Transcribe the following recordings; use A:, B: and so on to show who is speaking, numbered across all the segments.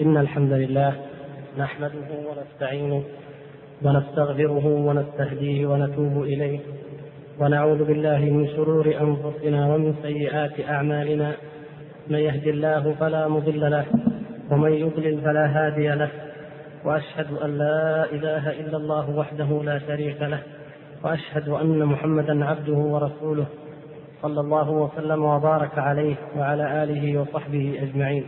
A: إن الحمد لله نحمده ونستعينه ونستغفره ونستهديه ونتوب إليه، ونعوذ بالله من شرور أنفسنا ومن سيئات أعمالنا. من يهد الله فلا مضل له ومن يضلل فلا هادي له، وأشهد أن لا إله إلا الله وحده لا شريك له، وأشهد أن محمدا عبده ورسوله صلى الله وسلم وبارك عليه وعلى آله وصحبه أجمعين.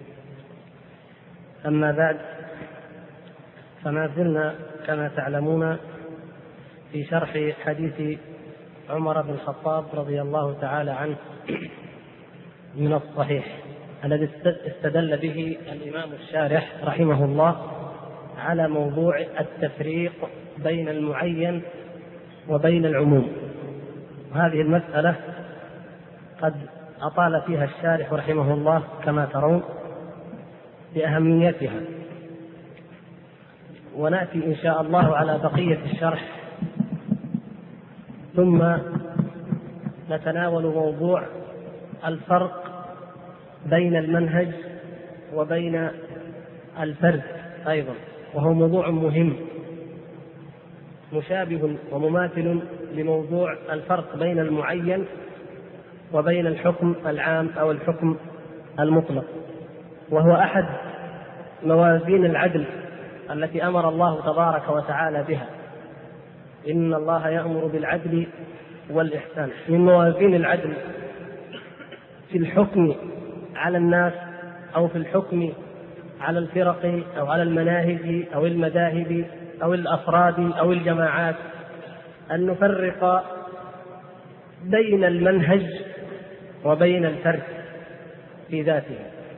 A: أما بعد، فما زلنا كما تعلمون في شرح حديث عمر بن الخطاب رضي الله تعالى عنه من الصحيح الذي استدل به الإمام الشارح رحمه الله على موضوع التفريق بين المعين وبين العموم. وهذه المسألة قد أطال فيها الشارح رحمه الله كما ترون بأهميتها، ونأتي إن شاء الله على بقية الشرح، ثم نتناول موضوع الفرق بين المنهج وبين الفرد أيضا، وهو موضوع مهم مشابه ومماثل لموضوع الفرق بين المعين وبين الحكم العام أو الحكم المطلق، وهو أحد موازين العدل التي أمر الله تبارك وتعالى بها. إن الله يأمر بالعدل والإحسان. من موازين العدل في الحكم على الناس أو في الحكم على الفرق أو على المناهج أو المذاهب أو الأفراد أو الجماعات أن نفرق بين المنهج وبين الفرد في ذاته.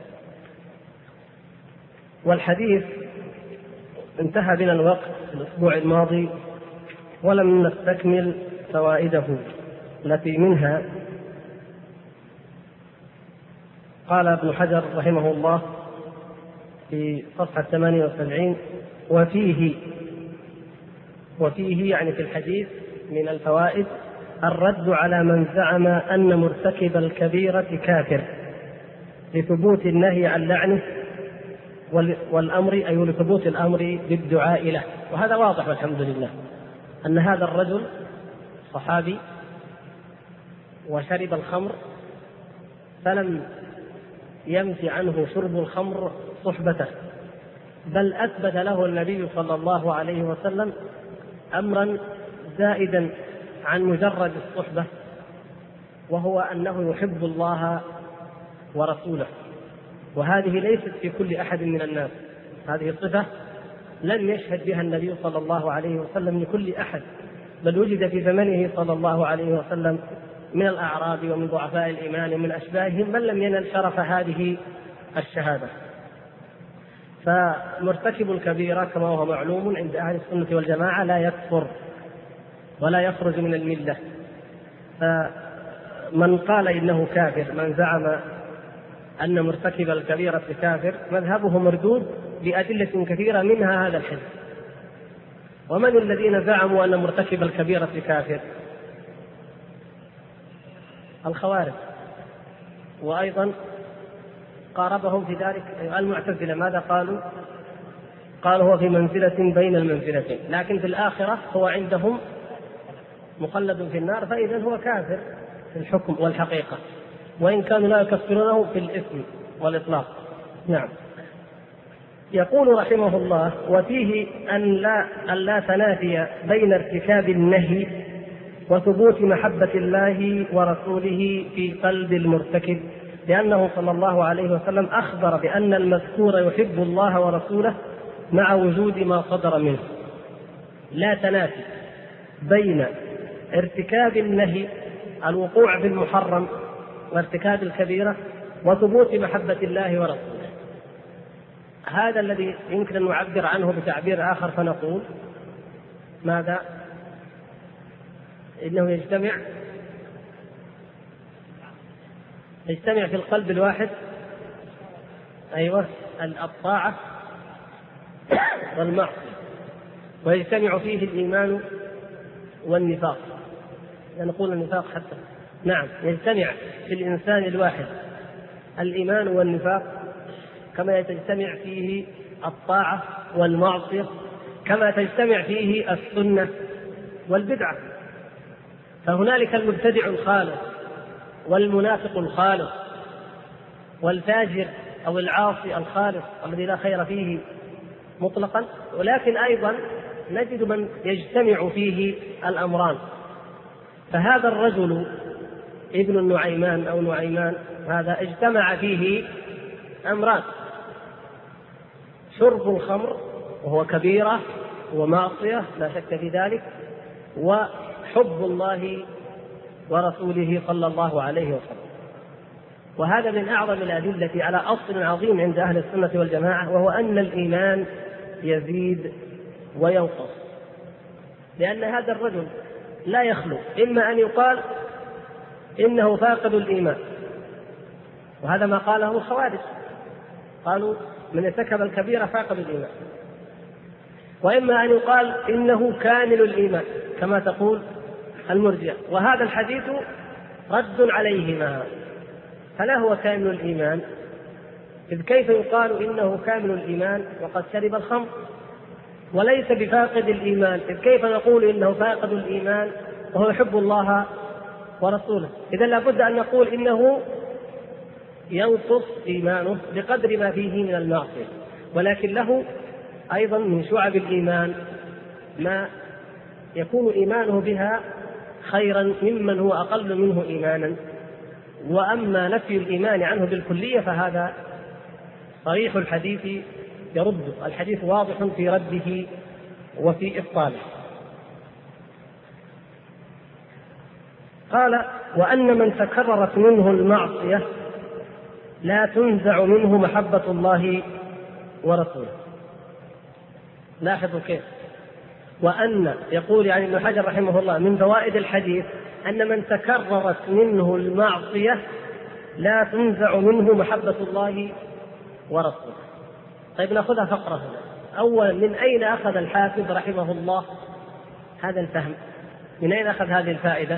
A: والحديث انتهى بنا الوقت الأسبوع الماضي ولم نستكمل فوائده، التي منها قال ابن حجر رحمه الله في صفحة 78: وفيه يعني في الحديث من الفوائد الرد على من زعم أن مرتكب الكبيرة كافر لثبوت النهي عن لعنه والأمر، أي لثبوت الأمر بالدعاء له. وهذا واضح والحمد لله أن هذا الرجل صحابي وشرب الخمر، فلم يمت عنه شرب الخمر صحبته، بل أثبت له النبي صلى الله عليه وسلم أمرا زائدا عن مجرد الصحبة، وهو أنه يحب الله ورسوله. وهذه ليست في كل أحد من الناس، هذه صفة لم يشهد بها النبي صلى الله عليه وسلم لكل أحد، بل وجد في زمنه صلى الله عليه وسلم من الأعراب ومن ضعفاء الإيمان ومن أشباههم من لم ينل شرف هذه الشهادة. فمرتكب الكبيرة كما هو معلوم عند أهل السنة والجماعة لا يكفر ولا يخرج من الملة. فمن قال إنه كافر، من زعم أن مرتكب الكبيرة كافر، مذهبه مردود بأدلة كثيرة منها هذا الحديث. ومن الذين زعموا أن مرتكب الكبيرة كافر؟ الخوارج، وأيضا قاربهم في ذلك المعتزلة. ماذا قالوا؟ قالوا هو في منزلة بين المنزلتين، لكن في الآخرة هو عندهم مخلد في النار، فإذا هو كافر في الحكم والحقيقة، وإن كانوا لا يكفرونه في الإثم والإطلاق. نعم. يقول رحمه الله: وفيه أن لا تنافي بين ارتكاب النهي وثبوت محبة الله ورسوله في قلب المرتكب، لأنه صلى الله عليه وسلم أخبر بأن المذكور يحب الله ورسوله مع وجود ما صدر منه. لا تنافي بين ارتكاب النهي، الوقوع في المحرم وارتكاب الكبيرة، وثبوت محبة الله ورسوله. هذا الذي يمكن أن نعبر عنه بتعبير آخر، فنقول ماذا؟ إنه يجتمع في القلب الواحد، أيوة، الطاعة والمعصية، ويجتمع فيه الإيمان والنفاق. نقول النفاق حتى، نعم، يجتمع في الإنسان الواحد الإيمان والنفاق كما تجتمع فيه الطاعة والمعصية، كما تجتمع فيه السنة والبدعة. فهنالك المبتدع الخالص والمنافق الخالص والفاجر أو العاصي الخالص الذي لا خير فيه مطلقا، ولكن أيضا نجد من يجتمع فيه الأمران. فهذا الرجل ابن النعيمان أو نعيمان هذا اجتمع فيه أمران: شرب الخمر وهو كبيرة ومعصية لا شك في ذلك، وحب الله ورسوله صلى الله عليه وسلم. وهذا من أعظم الأدلة على أصل عظيم عند أهل السنة والجماعة، وهو أن الإيمان يزيد وينقص. لأن هذا الرجل لا يخلو إما أن يقال إنه فاقد الإيمان، وهذا ما قاله الخوارج، قالوا من ارتكب الكبيرة فاقد الإيمان، وإما أن يقال إنه كامل الإيمان كما تقول المرجئة، وهذا الحديث رد عليهما. فلا هو كامل الإيمان، إذ كيف يقال إنه كامل الإيمان وقد شرب الخمر؟ وليس بفاقد الإيمان، إذ كيف نقول إنه فاقد الإيمان وهو يحب الله ورسوله؟ إذن لابد أن نقول إنه ينقص إيمانه بقدر ما فيه من المعصية، ولكن له أيضا من شعب الإيمان ما يكون إيمانه بها خيرا ممن هو أقل منه إيمانا. وأما نفي الإيمان عنه بالكلية فهذا صريح الحديث يرد، الحديث واضح في رده وفي إبطاله. قال: وأن من تكررت منه المعصية لا تنزع منه محبة الله ورسوله. لاحظوا كيف. وأن يقول يعني ابن حجر رحمه الله من فوائد الحديث أن من تكررت منه المعصية لا تنزع منه محبة الله ورسوله. طيب نأخذها فقرة هنا. أولا، من أين أخذ الحافظ رحمه الله هذا الفهم؟ من أين أخذ هذه الفائدة؟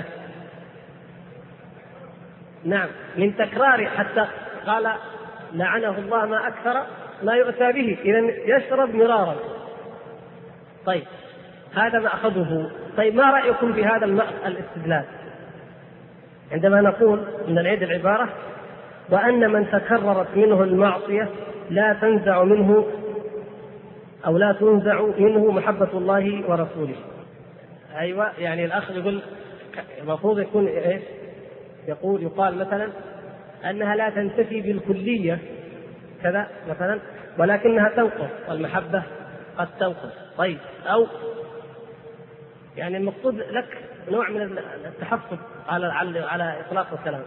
A: نعم، من تكرار، حتى قال لعنه الله ما أكثر ما يؤتى به، إذن يشرب مرارا. طيب هذا ما أخذه. طيب ما رأيكم في هذا الاستدلال عندما نقول من العيد العبارة وأن من تكررت منه المعصية لا تنزع منه أو لا تنزع منه محبة الله ورسوله؟ أيوة، يعني الأخ يقول المفروض يكون إيش؟ يقال مثلا أنها لا تنتفي بالكلية كذا مثلا، ولكنها تنقص، والمحبة قد تنقص. طيب، أو يعني المقصود لك نوع من التحفظ على إطلاق الكلام.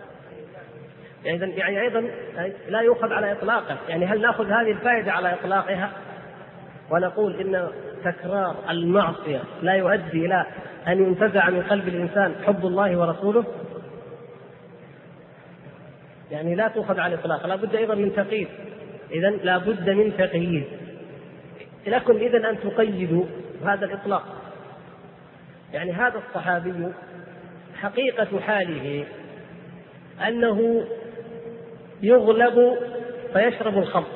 A: يعني أيضا لا يؤخذ على إطلاقه. يعني هل نأخذ هذه الفائدة على إطلاقها ونقول إن تكرار المعصية لا يؤدي إلى أن ينتزع من قلب الإنسان حب الله ورسوله؟ يعني لا تؤخذ على الإطلاق، لا بد أيضا من تقييد. إذن لا بد من تقييد. لكم إذن أن تقيدوا هذا الإطلاق. يعني هذا الصحابي حقيقة حاله أنه يغلب فيشرب الخمر،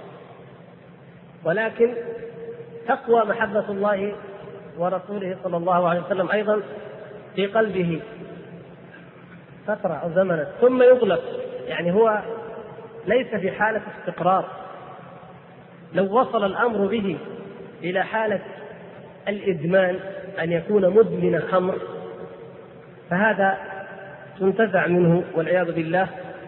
A: ولكن تقوى محبة الله ورسوله صلى الله عليه وسلم أيضا في قلبه فترة أو زمنا، ثم يغلب. يعني هو ليس في حالة استقرار. لو وصل الأمر به إلى حالة الإدمان، أن يكون مدمن خمر، فهذا تنتزع منه والعياذ بالله،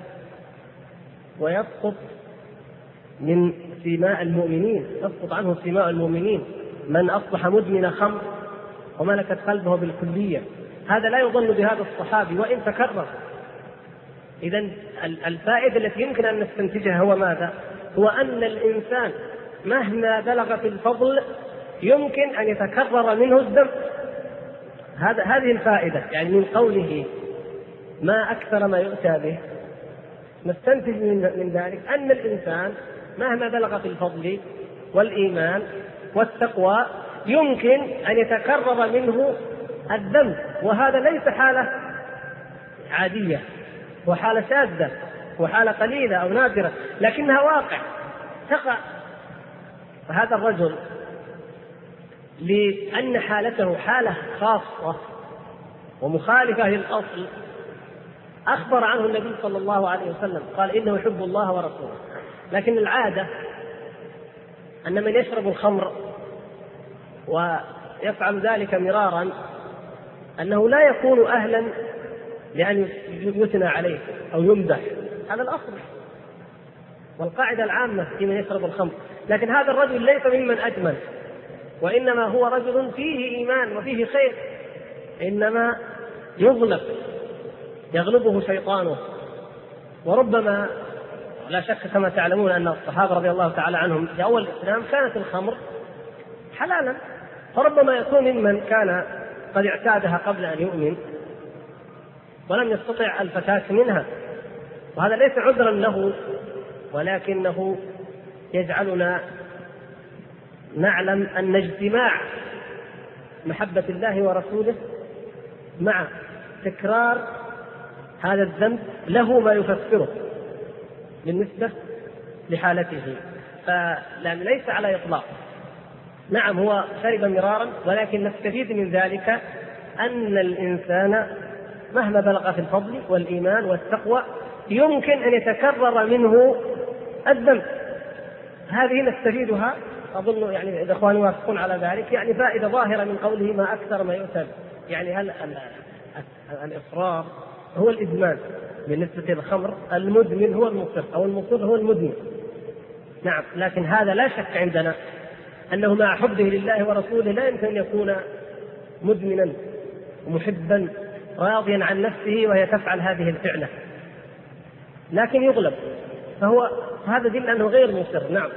A: ويسقط من سماء المؤمنين، يسقط عنه سماء المؤمنين من أصبح مدمن خمر وملكت قلبه بالكلية. هذا لا يظن بهذا الصحابي وإن تكرر. إذن الفائدة التي يمكن أن نستنتجها هو ماذا؟ هو أن الإنسان مهما بلغ في الفضل يمكن أن يتكرر منه الذنب. هذه الفائدة. يعني من قوله ما أكثر ما يؤتى به نستنتج من ذلك أن الإنسان مهما بلغ في الفضل والإيمان والتقوى يمكن أن يتكرر منه الذنب، وهذا ليس حالة عادية وحالة شاذة وحالة قليلة أو نادرة، لكنها واقع. تقع. فهذا الرجل لأن حالته حالة خاصة ومخالفة للأصل أخبر عنه النبي صلى الله عليه وسلم قال إنه يحب الله ورسوله. لكن العادة أن من يشرب الخمر ويفعل ذلك مرارا أنه لا يكون أهلا لأن يثنى عليه أو يمدح، هذا الأصل والقاعدة العامة في من يشرب الخمر. لكن هذا الرجل ليس ممن أجمل، وإنما هو رجل فيه إيمان وفيه خير، إنما يغلبه شيطانه. وربما لا شك كما تعلمون أن الصحابة رضي الله تعالى عنهم في أول الإسلام كانت الخمر حلالا، فربما يكون ممن كان قد اعتادها قبل أن يؤمن ولم يستطع الفكاك منها، وهذا ليس عذرا له، ولكنه يجعلنا نعلم أن اجتماع محبة الله ورسوله مع تكرار هذا الذنب له ما يفسره بالنسبة لحالته، فلأن ليس على إطلاق. نعم هو شرب مرارا، ولكن نستفيد من ذلك أن الإنسان مهما بلغ في الفضل والإيمان والتقوى يمكن أن يتكرر منه الذنب. هذه نستفيدها، أظن يعني إذا إخواني يوافقون على ذلك، يعني فائدة ظاهرة من قوله ما أكثر ما يؤتى. يعني هل الإصرار هو الإدمان بالنسبة للخمر؟ المدمن هو المصر، أو المصر هو المدمن. نعم، لكن هذا لا شك عندنا أنه مع حبه لله ورسوله لا يمكن أن يكون مدمنا ومحبا راضيا عن نفسه وهي تفعل هذه الفعلة، لكن يغلب، هذا دل أنه غير مصر. نعم.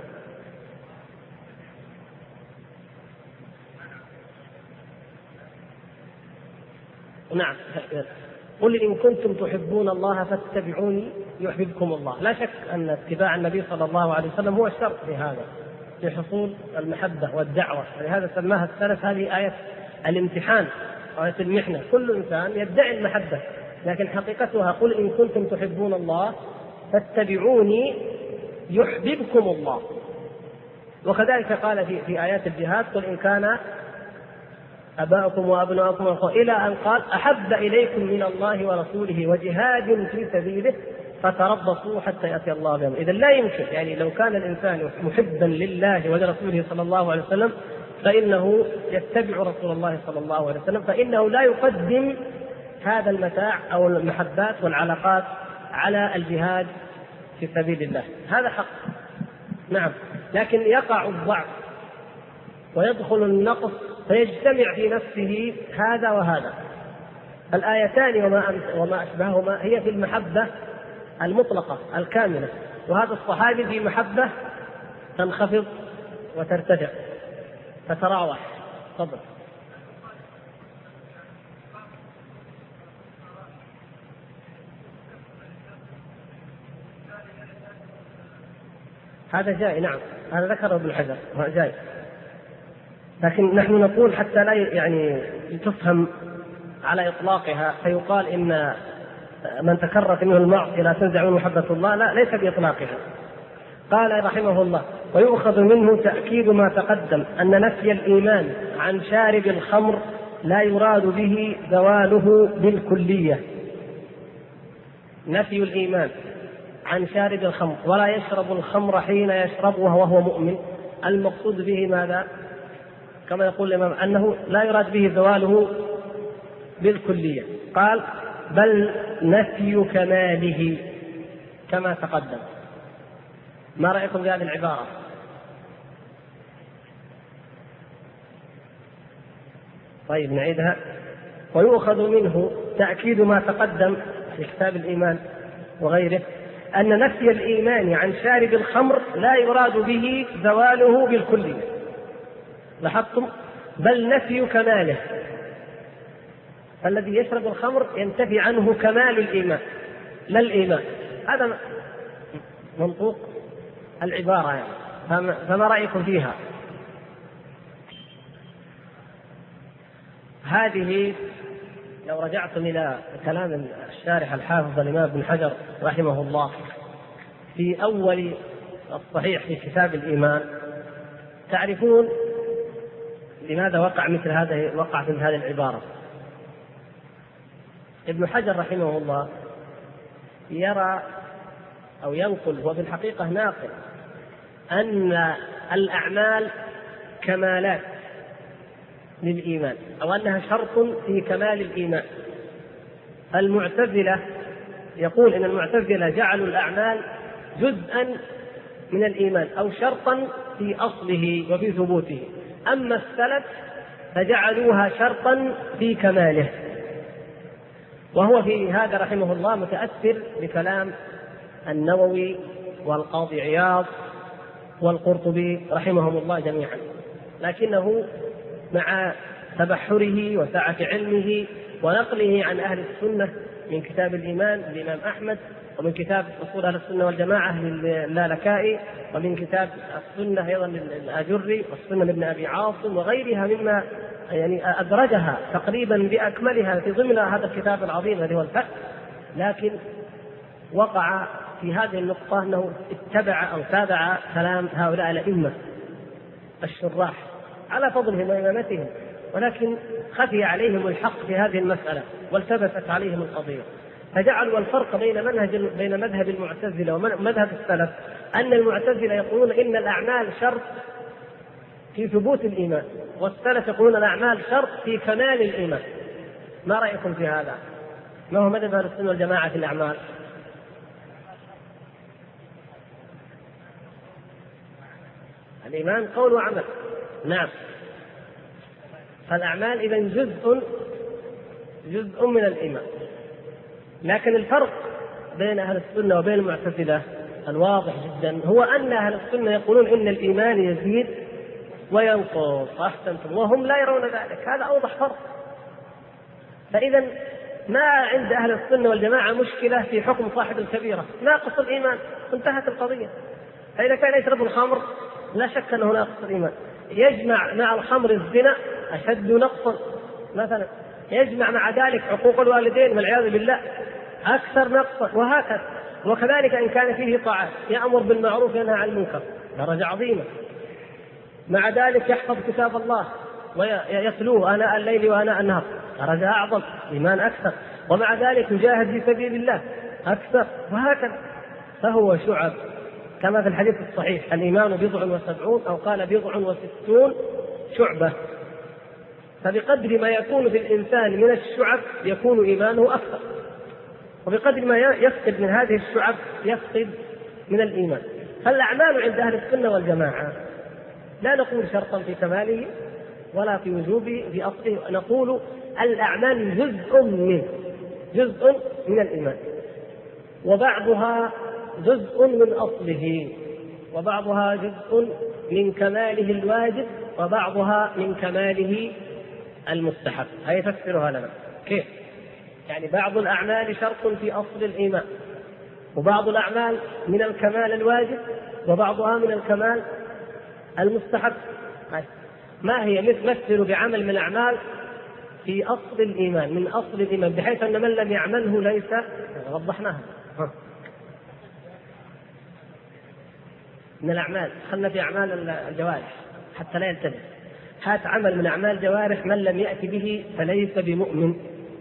A: نعم، قل إن كنتم تحبون الله فاتبعوني يحببكم الله. لا شك أن اتباع النبي صلى الله عليه وسلم هو الشرط في هذا، في حصول المحبة والدعوة. ولهذا سماها السلف هذه آية الامتحان، آية المحنة. كل إنسان يدعي المحبة، لكن حقيقتها قل إن كنتم تحبون الله فاتبعوني يحببكم الله. وكذلك قال في آيات الجهاد قل إن كان أباؤكم وأبناؤكم إلى أن قال أحب إليكم من الله ورسوله وجهاد في سبيله فتربصوا حتى يأتي الله بأمره. إذا لا يمكن، يعني لو كان الإنسان محبا لله ولرسوله صلى الله عليه وسلم فإنه يتبع رسول الله صلى الله عليه وسلم، فإنه لا يقدم هذا المتاع أو المحبات والعلاقات على الجهاد في سبيل الله. هذا حق. نعم، لكن يقع الضعف ويدخل النقص فيجتمع في نفسه هذا وهذا. الآيتان وما أشبههما هي في المحبة المطلقة الكاملة، وهذا الصحابي في محبة تنخفض وترتفع تتراوح. تفضل. هذا جاي، نعم، هذا ذكره ابن حجر جاي، لكن نحن نقول حتى لا يعني تفهم على إطلاقها فيقال إن من تكررت منه المعصية لا تنزع منه محبة الله. لا، ليس بإطلاقها. قال رحمه الله ويؤخذ منه تأكيد ما تقدم أن نفي الإيمان عن شارب الخمر لا يراد به زواله بالكلية. نفي الإيمان عن شارب الخمر ولا يشرب الخمر حين يشربها وهو مؤمن، المقصود به ماذا؟ كما يقول الإمام أنه لا يراد به زواله بالكلية. قال بل نفي كماله كما تقدم. ما رأيكم بهذه العبارة؟ طيب نعيدها. ويؤخذ منه تأكيد ما تقدم في كتاب الإيمان وغيره أن نفي الإيمان عن شارب الخمر لا يراد به زواله بالكلية. لاحظتم؟ بل نفي كماله، الذي يشرب الخمر ينتفي عنه كمال الإيمان لا الإيمان. هذا منطوق العبارة يعني. فما رأيكم فيها؟ هذه لو رجعتم إلى كلام الشارح الحافظ الإمام ابن حجر رحمه الله في أول الصحيح في كتاب الإيمان تعرفون لماذا وقعت مثل هذه العبارة. ابن حجر رحمه الله يرى أو ينقل، وفي الحقيقة ناقل، أن الأعمال كمالات للإيمان، أو أنها شرط في كمال الإيمان. المعتزلة يقول إن المعتزلة جعلوا الأعمال جزءا من الإيمان أو شرطا في أصله وفي ثبوته، أما السلف فجعلوها شرطا في كماله. وهو في هذا رحمه الله متأثر بكلام النووي والقاضي عياض والقرطبي رحمهم الله جميعا، لكنه مع تبحره وسعة علمه ونقله عن أهل السنة من كتاب الإيمان للإمام أحمد، ومن كتاب أصول أهل السنة والجماعة للالكائي، ومن كتاب السنة أيضا للآجري، والسنة لابن أبي عاصم وغيرها مما يعني أدرجها تقريبا بأكملها في ضمن هذا الكتاب العظيم الذي هو الفتح. لكن وقع في هذه النقطة أنه اتبع أو تابع كلام هؤلاء الأئمة الشراح على فضلهم وإمامتهم، ولكن خفي عليهم الحق في هذه المسألة والتبست عليهم القضية، فجعلوا الفرق بين مذهب المعتزلة ومذهب السلف أن المعتزلة يقولون إن الأعمال شرط في ثبوت الإيمان، والسلف يقولون الأعمال شرط في كمال الإيمان. ما رأيكم في هذا؟ ما هو مذهب أهل السنة والجماعة في الأعمال؟ الإيمان قول وعمل، نعم. فالأعمال إذن جزء من الإيمان. لكن الفرق بين أهل السنة وبين المعتزلة الواضح جدا هو أن أهل السنة يقولون إن الإيمان يزيد وينقص، أحسنتم، وهم لا يرون ذلك. هذا أوضح فرق. فإذا ما عند أهل السنة والجماعة مشكلة في حكم صاحب الكبيرة ناقص الإيمان، انتهت القضية. فإذا كان يشرب الخمر لا شك أنه ناقص الإيمان. يجمع مع الخمر الزنا أشد نقصا مثلا، يجمع مع ذلك عقوق الوالدين والعياذ بالله أكثر نقصا، وهكذا. وكذلك إن كان فيه طاعات، يأمر بالمعروف وينهى عن المنكر، درجة عظيمة. مع ذلك يحفظ كتاب الله ويتلوه آناء الليل وآناء النهار، درجة أعظم، إيمان أكثر. ومع ذلك يجاهد في سبيل الله أكثر، وهكذا. فهو شعب كما في الحديث الصحيح: الإيمان 70 أو قال 60 شعبة. فبقدر ما يكون في الإنسان من الشعب يكون إيمانه أكثر، وبقدر ما يفقد من هذه الشعب يفقد من الإيمان. فالأعمال عند أهل السنة والجماعة لا نقول شرطا في كماله ولا في وجوبه في أصله، نقول الأعمال جزء من الإيمان، وبعضها جزء من أصله، وبعضها جزء من كماله الواجب، وبعضها من كماله المستحب. هي تفسرها لنا كيف؟ يعني بعض الأعمال شرط في أصل الإيمان، وبعض الأعمال من الكمال الواجب، وبعضها من الكمال المستحب. ما هي؟ مثل بعمل من الأعمال في أصل الإيمان، من أصل الإيمان، بحيث أن من لم يعمله ليس، وضحناها من الأعمال. خلنا في أعمال الجوارح حتى لا يلتبس. هات عمل من أعمال جوارح من لم يأتي به فليس بمؤمن.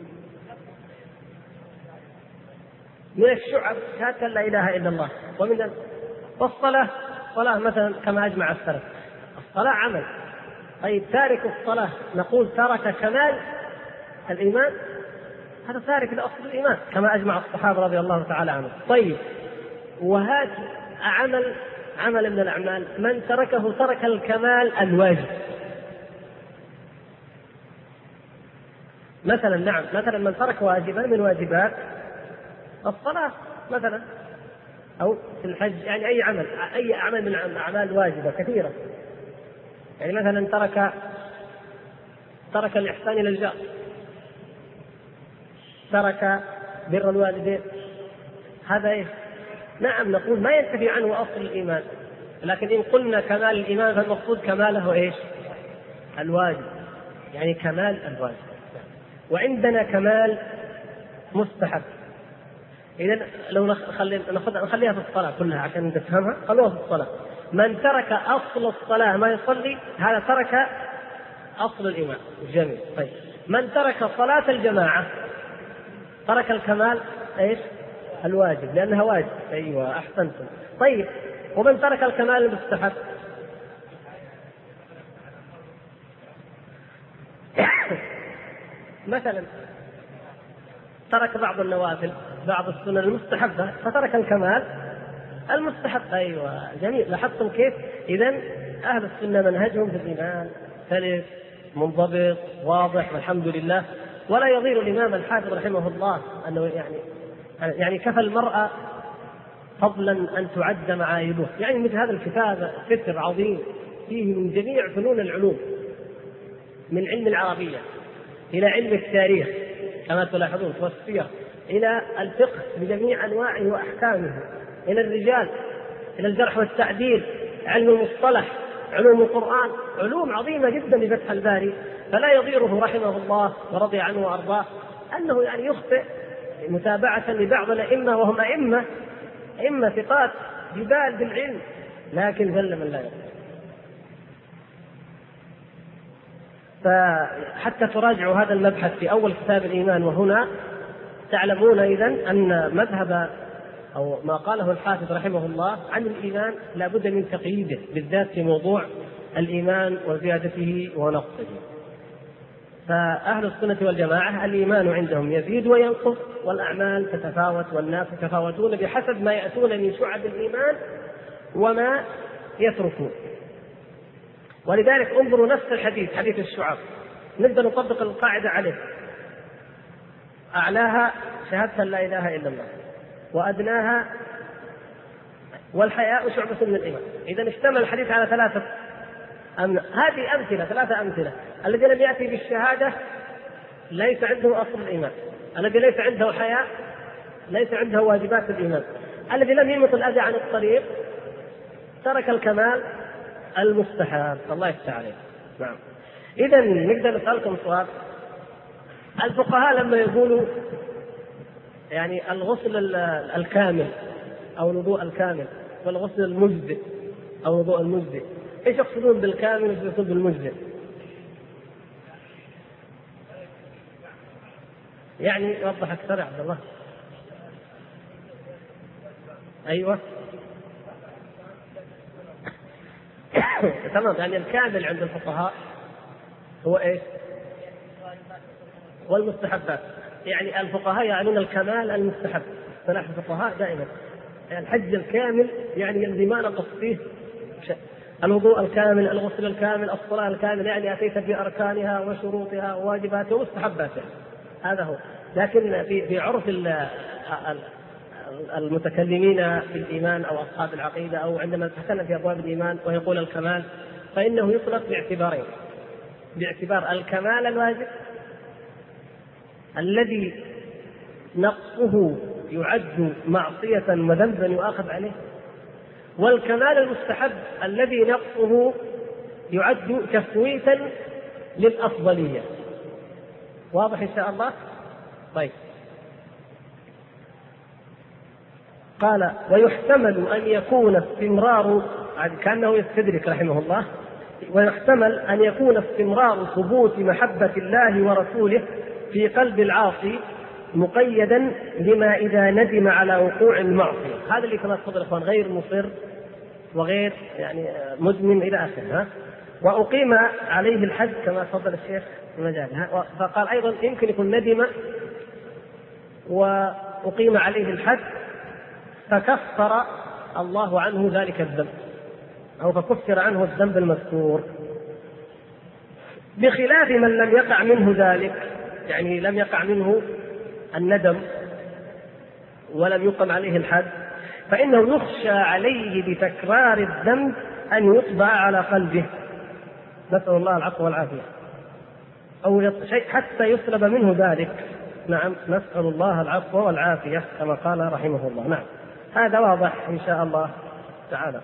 A: من الشعب هات لا إله إلا الله. والصلاة مثلا كما أجمع السلف، الصلاة عمل. طيب تارك الصلاة نقول ترك كمال الإيمان؟ هذا تارك لأصل الإيمان كما أجمع الصحابة رضي الله تعالى عنهم. طيب وهات عمل من الأعمال من تركه ترك الكمال الواجب. مثلا نعم، مثلا من ترك واجبا من واجبات الصلاة مثلا، أو في الحج، يعني أي عمل من الأعمال واجبة كثيرة. يعني مثلا ترك الإحسان إلى الجار، ترك بر الوالدين، هذا إيه؟ نعم نقول ما ينتفي عنه أصل الإيمان، لكن إن قلنا كمال الإيمان فالمقصود كماله إيش؟ الواجب، يعني كمال الواجب. وعندنا كمال مستحب. إذا لو نخليها في الصلاة كلها عشان تفهمها، خلوها في الصلاة. من ترك أصل الصلاة ما يصلي هذا ترك أصل الإيمان. جميل. طيب من ترك صلاة الجماعة ترك الكمال إيش؟ الواجب، لأنها واجب. أيوة أحسنتم. طيب ومن ترك الكمال المستحب؟ مثلا ترك بعض النوافل بعض السنن المستحبة فترك الكمال المستحب. أيوة جميل. لاحظتم كيف؟ إذن أهل السنة منهجهم في الإيمان سلس منضبط واضح والحمد لله. ولا يضير الإمام الحافظ رحمه الله أنه يعني كفى المرأة فضلا أن تعد معايبه. يعني مثل هذا الكتاب ستر عظيم فيه من جميع فنون العلوم، من علم العربية إلى علم التاريخ كما تلاحظون والسير، إلى الفقه بجميع أنواعه وأحكامه، إلى الرجال، إلى الجرح والتعديل، علم المصطلح، علوم القرآن، علوم عظيمة جدا لفتح الباري. فلا يضيره رحمه الله ورضي عنه وأرضاه أنه يعني يخطئ متابعة لبعض الأئمة وهم أئمة ثقات جبال بالعلم، لكن جل من لا يضير. فحتى تراجعوا هذا المبحث في أول كتاب الإيمان وهنا تعلمون إذن أن مذهب أو ما قاله الحافظ رحمه الله عن الإيمان لا بد من تقييده، بالذات في موضوع الإيمان وزيادته ونقصه. فأهل السنة والجماعة الإيمان عندهم يزيد وينقص، والأعمال تتفاوت، والناس يتفاوتون بحسب ما يأتون من شعب الإيمان وما يتركون. ولذلك انظروا نفس الحديث، حديث الشعب، نبدأ نطبق القاعدة عليه. أعلاها شهادة لا إله إلا الله، وأدناها والحياء شعبة من الإيمان. إذا اشتمل الحديث على ثلاثة هذه أمثلة، ثلاثة أمثلة. الذي لم يأتي بالشهادة ليس عنده أصل الإيمان، الذي ليس عنده حياء ليس عنده واجبات الإيمان، الذي لم يمط الأذى عن الطريق ترك الكمال المستحب. الله يفتح عليه. نعم. إذا نقدر نسألكم سؤال. الفقهاء لما يقولوا يعني الغسل الكامل أو الوضوء الكامل والغسل المجزئ أو الوضوء المجزئ، إيش يقصدون بالكامل وإيش يقصدون بالمجزئ؟ يعني وضح أكثر يا عبد الله. أيوة تمام. يعني الكامل عند الفقهاء هو إيش؟ والمستحبات. يعني الفقهاء يعنون الكمال المستحب. صلاح الفقهاء دائما الحج الكامل يعني الذي ما نقص فيه شيء، الوضوء الكامل، الغسل الكامل، الصلاة الكامل، يعني أتيت بأركانها وشروطها وواجباتها ومستحباتها، هذا هو. لكن في عرف المتكلمين في الإيمان أو أصحاب العقيدة أو عندما نتكلم في أبواب الإيمان ويقول الكمال، فإنه يطلق باعتبارين: باعتبار الكمال الواجب الذي نقصه يعد معصية وذنبا يؤاخذ عليه، والكمال المستحب الذي نقصه يعد تفويتا للأفضلية. واضح إن شاء الله؟ طيب. قال: ويحتمل أن يكون استمرار، كأنه يستدرك رحمه الله، ويحتمل أن يكون استمرار ثبوت محبة الله ورسوله في قلب العاصي مقيدا لما إذا ندم على وقوع المعصية. هذا اللي كما تفضل إخوان، غير مصر وغير يعني مدمن إلى آخره. وأقيم عليه الحد كما تفضل الشيخ في مجاله. فقال أيضا يمكن يكون ندم وأقيم عليه الحد فكفر الله عنه ذلك الذنب، أو فكفر عنه الذنب المذكور، بخلاف من لم يقع منه ذلك، يعني لم يقع منه الندم ولم يقم عليه الحد، فإنه يخشى عليه بتكرار الذنب أن يطبع على قلبه، نسأل الله العفو والعافية، أو شيء حتى يسلب منه ذلك. نعم، نسأل الله العفو والعافية كما قال رحمه الله. نعم، هذا واضح إن شاء الله تعالى.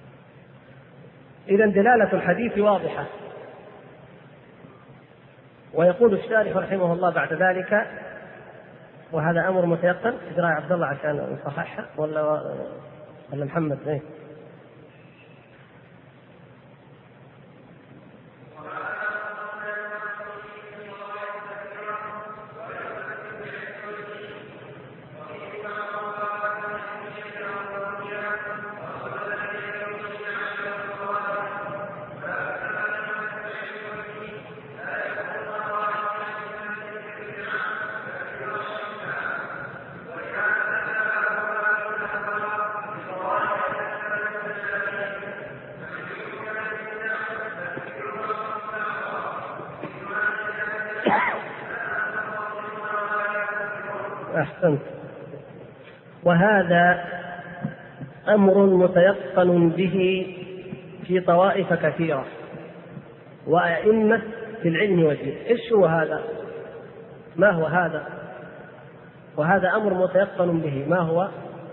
A: إذن دلالة الحديث واضحة. ويقول الشارح رحمه الله بعد ذلك: وهذا أمر متيقن. إجراء عبد الله عشان نصححها ولا محمد؟ إيه؟ أحسنت. وهذا أمر متيقن به في طوائف كثيرة وأئمة في العلم والدين. إيش هو هذا؟ ما هو هذا؟ وهذا أمر متيقن به، ما هو؟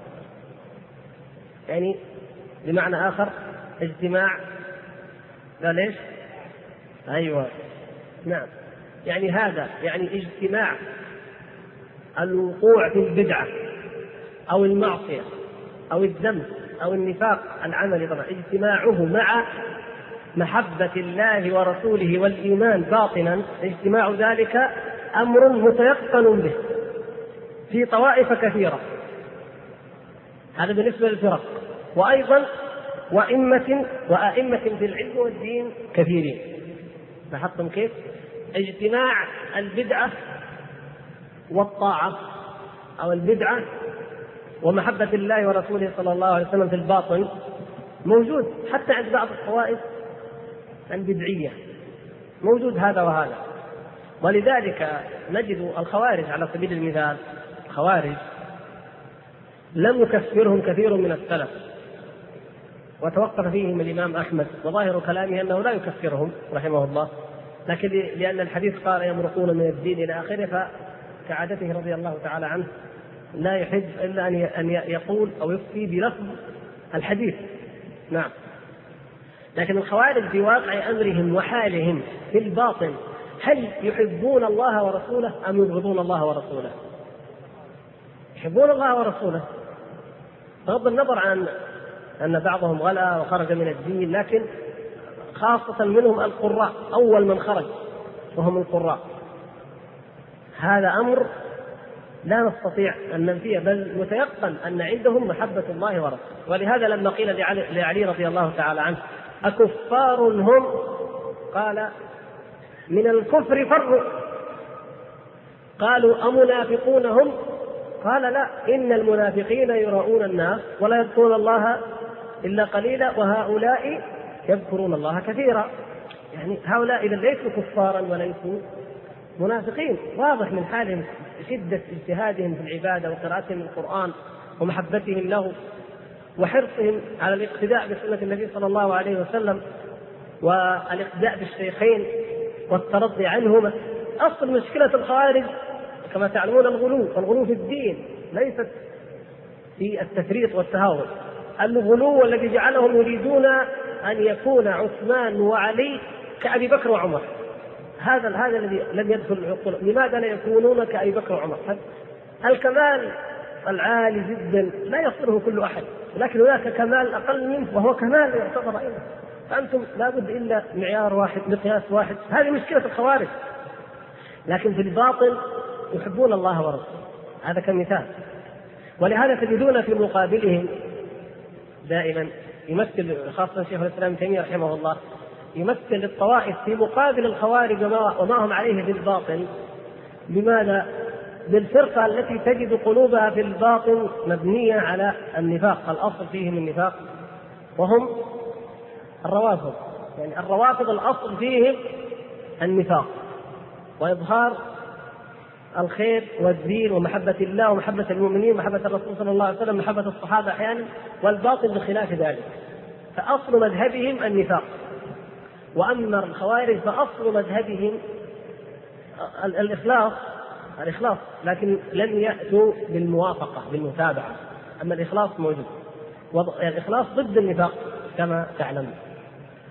A: يعني بمعنى آخر اجتماع. لا ليش؟ أيوة نعم، يعني هذا يعني اجتماع الوقوع في البدعة أو المعصية أو الذنب أو النفاق العملي، طبعا اجتماعه مع محبة الله ورسوله والإيمان باطنا، اجتماع ذلك أمر متيقن به في طوائف كثيرة. هذا بالنسبة للفرق، وأيضا وأئمة في العلم والدين كثيرين. لاحظتم كيف؟ اجتماع البدعة والطاعة أو البدعة ومحبة الله ورسوله صلى الله عليه وسلم في الباطن موجود حتى عند بعض الطوائف البدعية، موجود هذا وهذا. ولذلك نجد الخوارج على سبيل المثال، الخوارج لم يكفرهم كثير من السلف، وتوقف فيهم الإمام أحمد، وظاهر كلامه أنه لا يكفرهم رحمه الله، لكن لأن الحديث قال يمرقون من الدين إلى آخره، فكعادته رضي الله تعالى عنه لا يحب إلا أن يقول أو يفتي بلفظ الحديث. نعم. لكن الخوارج في واقع أمرهم وحالهم في الباطن هل يحبون الله ورسوله أم يبغضون الله ورسوله؟ يحبون الله ورسوله بغض النظر عن أن بعضهم غلا وخرج من الدين، لكن خاصة منهم القراء، أول من خرج وهم القراء. هذا أمر لا نستطيع أن ننفيه، بل متيقن أن عندهم محبة الله ورسوله. ولهذا لما قيل لعلي رضي الله تعالى عنه أكفار هم؟ قال من الكفر فروا. قالوا أمنافقون هم؟ قال لا، إن المنافقين يراؤون الناس ولا يذكرون الله إلا قليلا وهؤلاء يذكرون الله كثيرا. يعني هؤلاء إذا ليسوا كفارا وليسوا منافقين، واضح من حالهم شدة اجتهادهم في العبادة وقراءتهم القرآن ومحبتهم له وحرصهم على الاقتداء بسنة النبي صلى الله عليه وسلم والاقتداء بالشيخين والترضي عنهما. أصل مشكلة الخوارج كما تعلمون الغلو في الدين، ليست في التفريط والتهاون. الغلو الذي جعلهم يريدون أن يكون عثمان وعلي كأبي بكر وعمر، هذا الذي لم يدخل العقول. لماذا لا يكونون كأبي بكر وعمر؟ الكمال العالي جدا لا يصله كل أحد، لكن هناك كمال أقل منه وهو كمال يعتبر أيضا. فأنتم لابد إلا معيار واحد، مقياس واحد. هذه مشكلة الخوارج. لكن في الباطن يحبون الله ورسوله، هذا كمثال. ولهذا تجدون في مقابلهم دائما يمثل، خاصة شيخ الإسلام تيمية رحمه الله، يمثل الطوائف في مقابل الخوارج وما هم عليه في الباطن. لماذا؟ بالفرقة التي تجد قلوبها في الباطن مبنية على النفاق، الأصل فيهم النفاق، وهم الروافض. يعني الروافض الأصل فيهم النفاق وإظهار الخير والدين ومحبة الله ومحبة المؤمنين ومحبة الرسول صلى الله عليه وسلم ومحبة الصحابة أحيانا، والباطن بخلاف ذلك. فأصل مذهبهم النفاق. وأما الخوارج فأصل مذهبهم الإخلاص، لكن لم يأتوا بالموافقة بالمتابعة. أما الإخلاص موجود، الإخلاص ضد النفاق كما تعلم.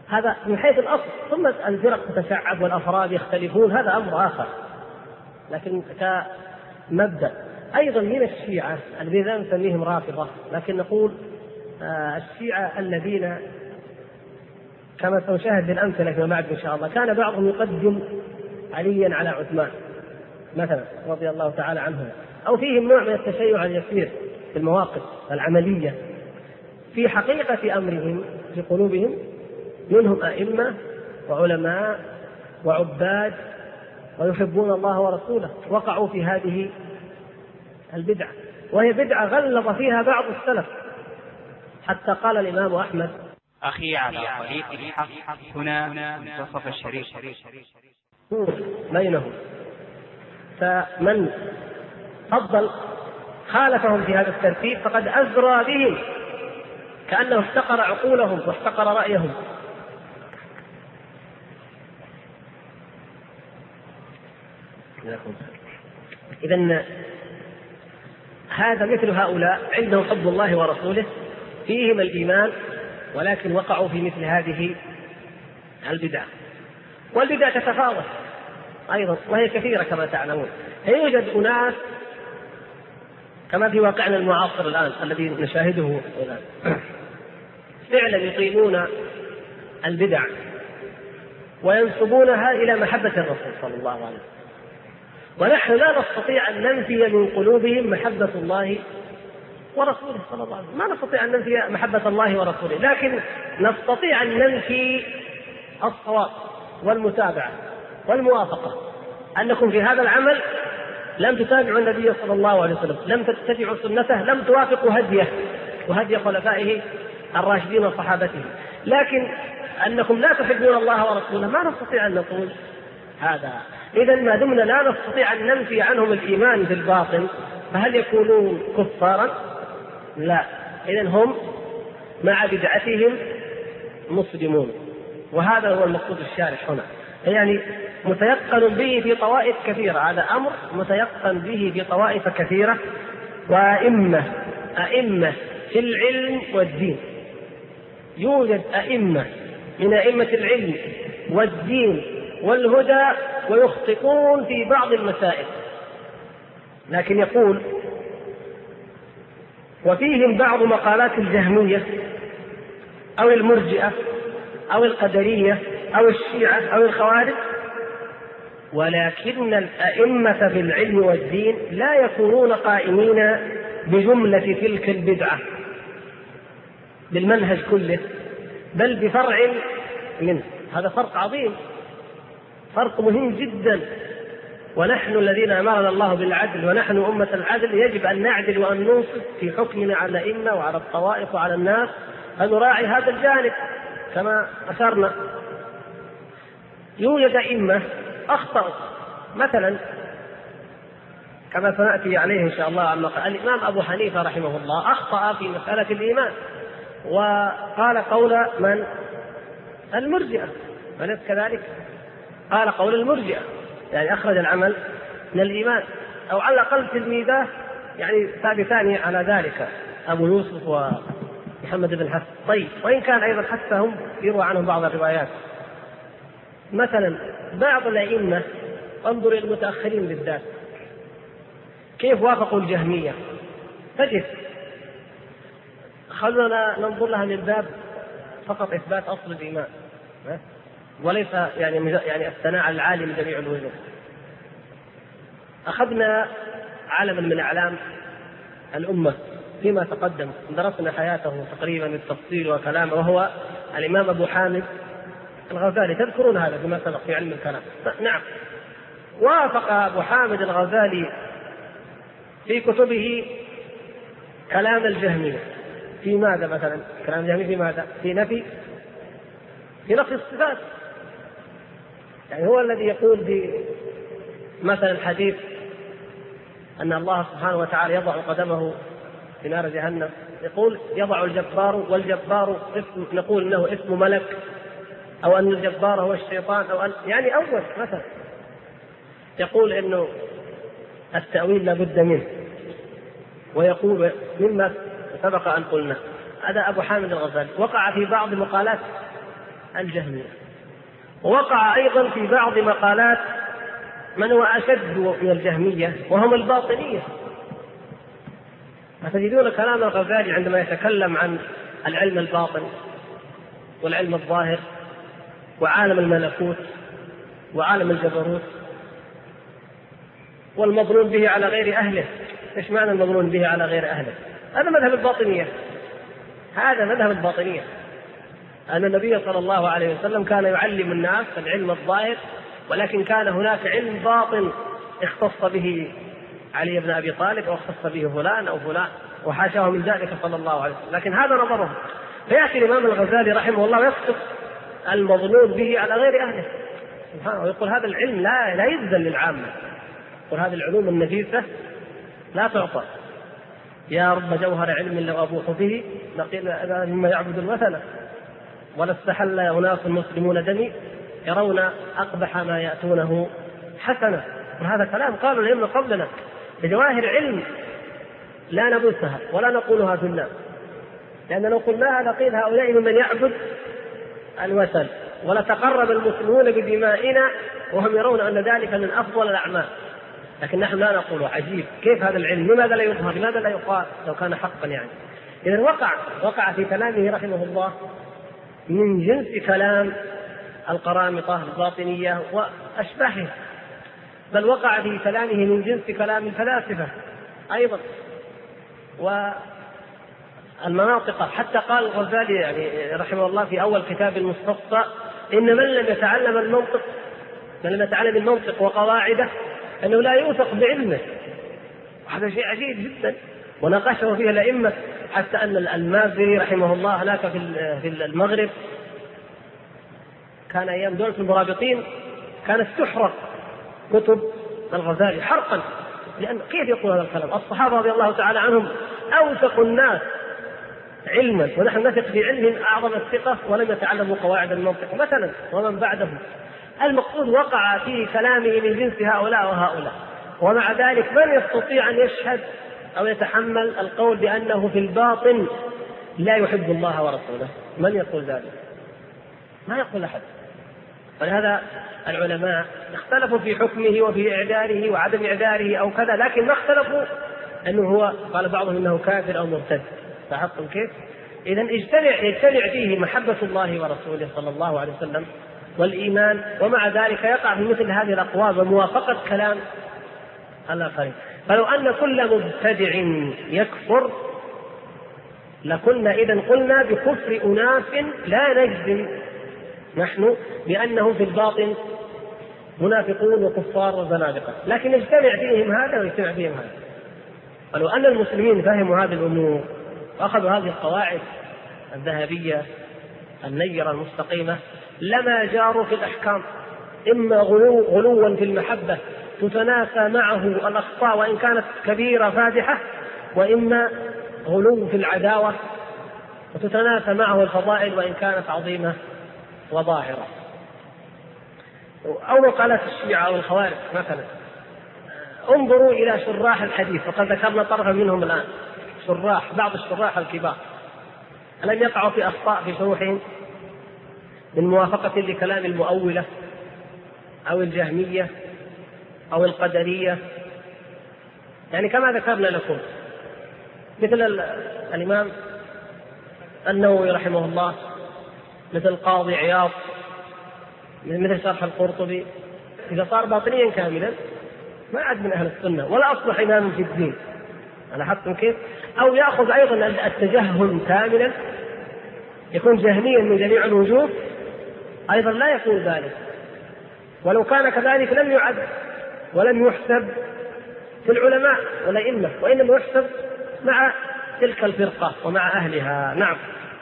A: هذا من حيث الأصل، ثم الفرق تتشعب والأفراد يختلفون، هذا أمر آخر. لكن كمبدأ أيضا من الشيعة الذين لا نسميهم رافضة، لكن نقول الشيعة الذين كما سنشاهد بالأمثلة فيما بعد إن شاء الله، كان بعضهم يقدم عليا على عثمان مثلا رضي الله تعالى عنه، أو فيهم نوع من التشيع اليسير في المواقف العملية. في حقيقة أمرهم في قلوبهم منهم أئمة وعلماء وعباد ويحبون الله ورسوله، وقعوا في هذه البدعة، وهي بدعة غلظ فيها بعض السلف، حتى قال الإمام أحمد:
B: أخي على طريق الحق هنا منتصف الشريف
A: بينهم. فمن فضل خالفهم في هذا الترتيب فقد أزرى بهم، كأنه احتقر عقولهم واحتقر رأيهم. إذن هذا مثل هؤلاء عندهم حب الله ورسوله، فيهم الإيمان، ولكن وقعوا في مثل هذه البدع. والبدع تتفاوت أيضا وهي كثيرة كما تعلمون. يوجد أناس كما في واقعنا المعاصر الآن الذي نشاهده الآن فعلا يقيمون البدع وينسبونها إلى محبة الرسول صلى الله عليه وسلم، ونحن لا نستطيع أن ننفي من قلوبهم محبة الله ورسوله صلى الله عليه وسلم، ما نستطيع أن ننفي محبة الله ورسوله، لكن نستطيع أن ننفي الصواب والمتابعة والموافقة، أنكم في هذا العمل لم تتابعوا النبي صلى الله عليه وسلم، لم تتبعوا سنته، لم توافقوا هديه وهدي خلفائه الراشدين وصحابته. لكن أنكم لا تحبون الله ورسوله ما نستطيع أن نقول هذا. إذن ما دمنا لا نستطيع أن ننفي عنهم الإيمان في الباطن فهل يكونون كفارا؟ لا. إذن هم مع بدعتهم مسلمون، وهذا هو المقصود الشارح هنا، يعني متيقن به في طوائف كثيرة، هذا أمر متيقن به في طوائف كثيرة. وأئمة في العلم والدين، يوجد أئمة من أئمة العلم والدين والهدى ويخطئون في بعض المسائل، لكن يقول: وفيهم بعض مقالات الجهمية أو المرجئة أو القدرية أو الشيعة أو الخوارج، ولكن الأئمة في العلم والدين لا يكونون قائمين بجملة تلك البدعة بالمنهج كله، بل بفرع منه. هذا فرق عظيم، فرق مهم جدا. ونحن الذين أمرنا الله بالعدل ونحن أمة العدل يجب أن نعدل وأن ننصف في حكمنا على الأئمة وعلى الطوائف وعلى الناس، فنراعي هذا الجانب كما أشرنا. يوجد أئمة أخطأوا، مثلا كما سنأتي عليه إن شاء الله الإمام أبو حنيفة رحمه الله أخطأ في مسألة الإيمان وقال قول من؟ المرجئة، أليس كذلك؟ قال قول المرجئة، يعني أخرج العمل من الإيمان، أو على الأقل تلميذه يعني ثابتان على ذلك، أبو يوسف ومحمد بن حسن. طيب، وإن كان أيضا حتى هم يروى عنهم بعض الروايات. مثلا بعض الأئمة، انظر إلى المتأخرين بالذات كيف وافقوا الجهمية، تجد خلونا ننظر لها من باب فقط إثبات أصل الإيمان وليس يعني الثناء على العالي من جميع الوجوه. أخذنا علما من أعلام الأمة فيما تقدم، درسنا حياته تقريبا بالتفصيل وكلامه، وهو الإمام أبو حامد الغزالي. تذكرون هذا فيما سبق في علم الكلام. نعم، وافق أبو حامد الغزالي في كتبه كلام الجهمية في ماذا؟ مثلا كلام الجهمية في ماذا؟ في نفي الصفات. يعني هو الذي يقول مثلا حديث أن الله سبحانه وتعالى يضع قدمه في نار جهنم، يقول يضع الجبار، والجبار اسم، نقول إنه اسم ملك، أو أن الجبار هو الشيطان، أو أن يعني أول مثلا يقول إنه التأويل لابد منه، ويقول مما سبق أن قلنا. هذا أبو حامد الغزالي وقع في بعض مقالات الجهمية. ووقع أيضا في بعض مقالات من هو أشد من الجهمية وهم الباطنية. فتجدون كلام الغزالي عندما يتكلم عن العلم الباطن والعلم الظاهر وعالم الملكوت وعالم الجبروت والمظنون به على غير أهله. إيش معنى المظنون به على غير أهله؟ هذا مذهب الباطنية. هذا مذهب الباطنية، أن النبي صلى الله عليه وسلم كان يعلم الناس العلم الظاهر، ولكن كان هناك علم باطن اختص به علي بن أبي طالب أو اختص به فلان أو فلان، وحاشاه من ذلك صلى الله عليه وسلم. لكن هذا نظره. فيأتي الإمام الغزالي رحمه الله ويقصد المظنون به على غير أهله ويقول هذا العلم لا يبذل للعامة، يقول هذه العلوم النفيسة لا تعطى. يا رب جوهر علم لو أبوح به لقيل مما يعبد الوثن، ولا استحل أناس مسلمون دمي يرون أقبح ما يأتونه حسنا. وهذا كلام قالوا العلم قبلنا بجواهر علم لا نبثها ولا نقولها في الناس، لأن لو قلناها لقيل هؤلاء ممن يعبد الوثن، ولا تقرب المسلمون بدمائنا وهم يرون أن ذلك من أفضل الأعمال. لكن نحن لا نقول. عجيب كيف هذا العلم، لماذا لا يظهر، لماذا لا يقال لو كان حقا يعني. إذن وقع في كلامه رحمه الله من جنس كلام القرامطة الباطنية وأشباهه، بل وقع في كلامه من جنس كلام الفلاسفة أيضا والمناطق. حتى قال الغزالي يعني رحمه الله في أول كتاب المستصفى إن من لم يتعلم المنطق وقواعده أنه لا يوثق بعلمه. وهذا شيء عجيب جدا، وناقشه فيه الأئمة، حتى أن المازري رحمه الله هناك في المغرب كان أيام دولة المرابطين كانت تحرق كتب الغزالي حرقا. لأن كيف يقول هذا الكلام؟ الصحابة رضي الله تعالى عنهم أوثق الناس علما، ونحن نثق في علمهم أعظم الثقة ولم يتعلموا قواعد المنطق مثلا ومن بعدهم. المقصود وقع في كلامه من جنس هؤلاء وهؤلاء، ومع ذلك من يستطيع أن يشهد أو يتحمل القول بأنه في الباطن لا يحب الله ورسوله؟ من يقول ذلك؟ ما يقول أحد. ولهذا العلماء اختلفوا في حكمه وفي إعذاره وعدم إعذاره أو كذا، لكن ما اختلفوا أنه هو، قال بعضهم إنه كافر أو مرتد. لاحظتم كيف؟ إذن يجتمع فيه محبة الله ورسوله صلى الله عليه وسلم والإيمان، ومع ذلك يقع في مثل هذه الأقوال وموافقة كلام الآخرين. فلو أن كل مبتدع يكفر لكنا إذن قلنا بكفر أناس لا نجزم نحن بأنهم في الباطن منافقون وكفار وزنادقة، لكن يجتمع فيهم هذا ويجتمع فيهم هذا. ولو أن المسلمين فهموا هذه الأمور وأخذوا هذه القواعد الذهبية النيرة المستقيمة لما جاروا في الأحكام، إما غلوا في المحبة تتناسى معه الأخطاء وإن كانت كبيرة فادحة، وإما غلو في العداوة وتتناسى معه الفضائل وإن كانت عظيمة وظاهرة. أو مقالات الشيعة أو الخوارج مثلا، انظروا إلى شراح الحديث، وقد ذكرنا طرفا منهم الآن، بعض الشراح الكبار ألم يقعوا في أخطاء في شروحهم من موافقة لكلام المؤولة أو الجهمية أو القدرية؟ يعني كما ذكرنا لكم مثل الإمام النووي رحمه الله، مثل قاضي عياض، مثل شرح القرطبي، إذا صار باطنيا كاملا ما عاد من أهل السنة ولا أصبح إماما في الدين. لاحظتم كيف؟ أو يأخذ أيضا التجهم كاملا، يكون جهميا من جميع الوجوه، أيضا لا يكون ذلك. ولو كان كذلك لم يعد ولم يحسب في العلماء والأئمة، وإنما يحسب مع تلك الفرقة ومع أهلها. نعم.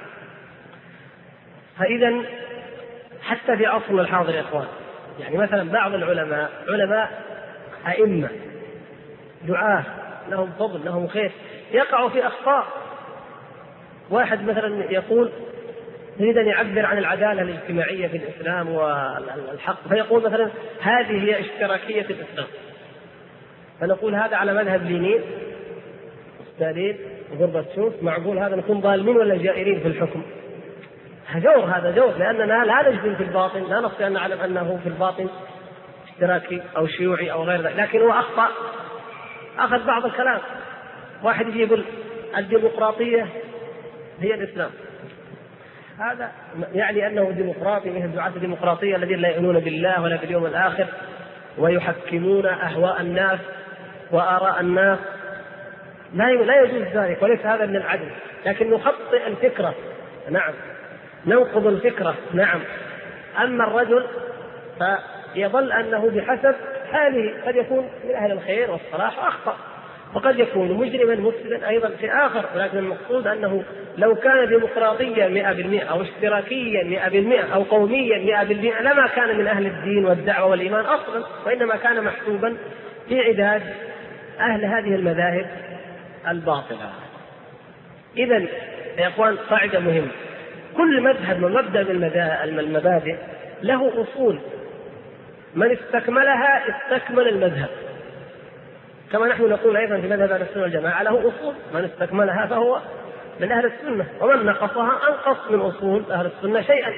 A: فإذا حتى في عصرنا الحاضر يا إخوان، يعني مثلا بعض العلماء أئمة دعاة لهم فضل لهم خير يقعوا في أخطاء. واحد مثلا يقول يريد أن يعبر عن العدالة الاجتماعية في الإسلام والحق، فيقول مثلا هذه هي اشتراكية الإسلام، فنقول هذا على مذهب لينين ستالين وغورباتشوف، معقول هذا نكون ظالمين ولا جائرين في الحكم؟ جور، هذا جور، لأننا لا نجزم في الباطن، لا نستطيع أن نعلم أنه في الباطن اشتراكي أو شيوعي أو غير ذلك، لكن هو أخطأ، أخذ بعض الكلام. واحد يجي يقول الديمقراطية هي الإسلام، هذا يعني أنه ديمقراطي مثل دعاة الديمقراطية الذين لا يؤمنون بالله ولا باليوم الآخر ويحكمون أهواء الناس وآراء الناس. لا يجوز ذلك، وليس هذا من العدل، لكن نخطئ الفكرة، نعم، ننقض الفكرة، نعم. أما الرجل فيظل أنه بحسب حاله قد يكون من أهل الخير والصلاح وأخطأ، وقد يكون مجرما مفسدا أيضا في آخر، ولكن المقصود أنه لو كان ديمقراطيا 100% أو اشتراكيا 100% أو قوميا 100% لما كان من أهل الدين والدعوة والإيمان أصلا، وإنما كان محسوبا في عداد أهل هذه المذاهب الباطلة. إذن يا إخوان قاعدة مهمة، كل مذهب من مبدأ من المبادئ له أصول، من استكملها استكمل المذهب، كما نحن نقول أيضا في مذهب أهل السنة والجماعة له أصول، من استكملها فهو من أهل السنة، ومن نقصها أنقص من أصول أهل السنة شيئا.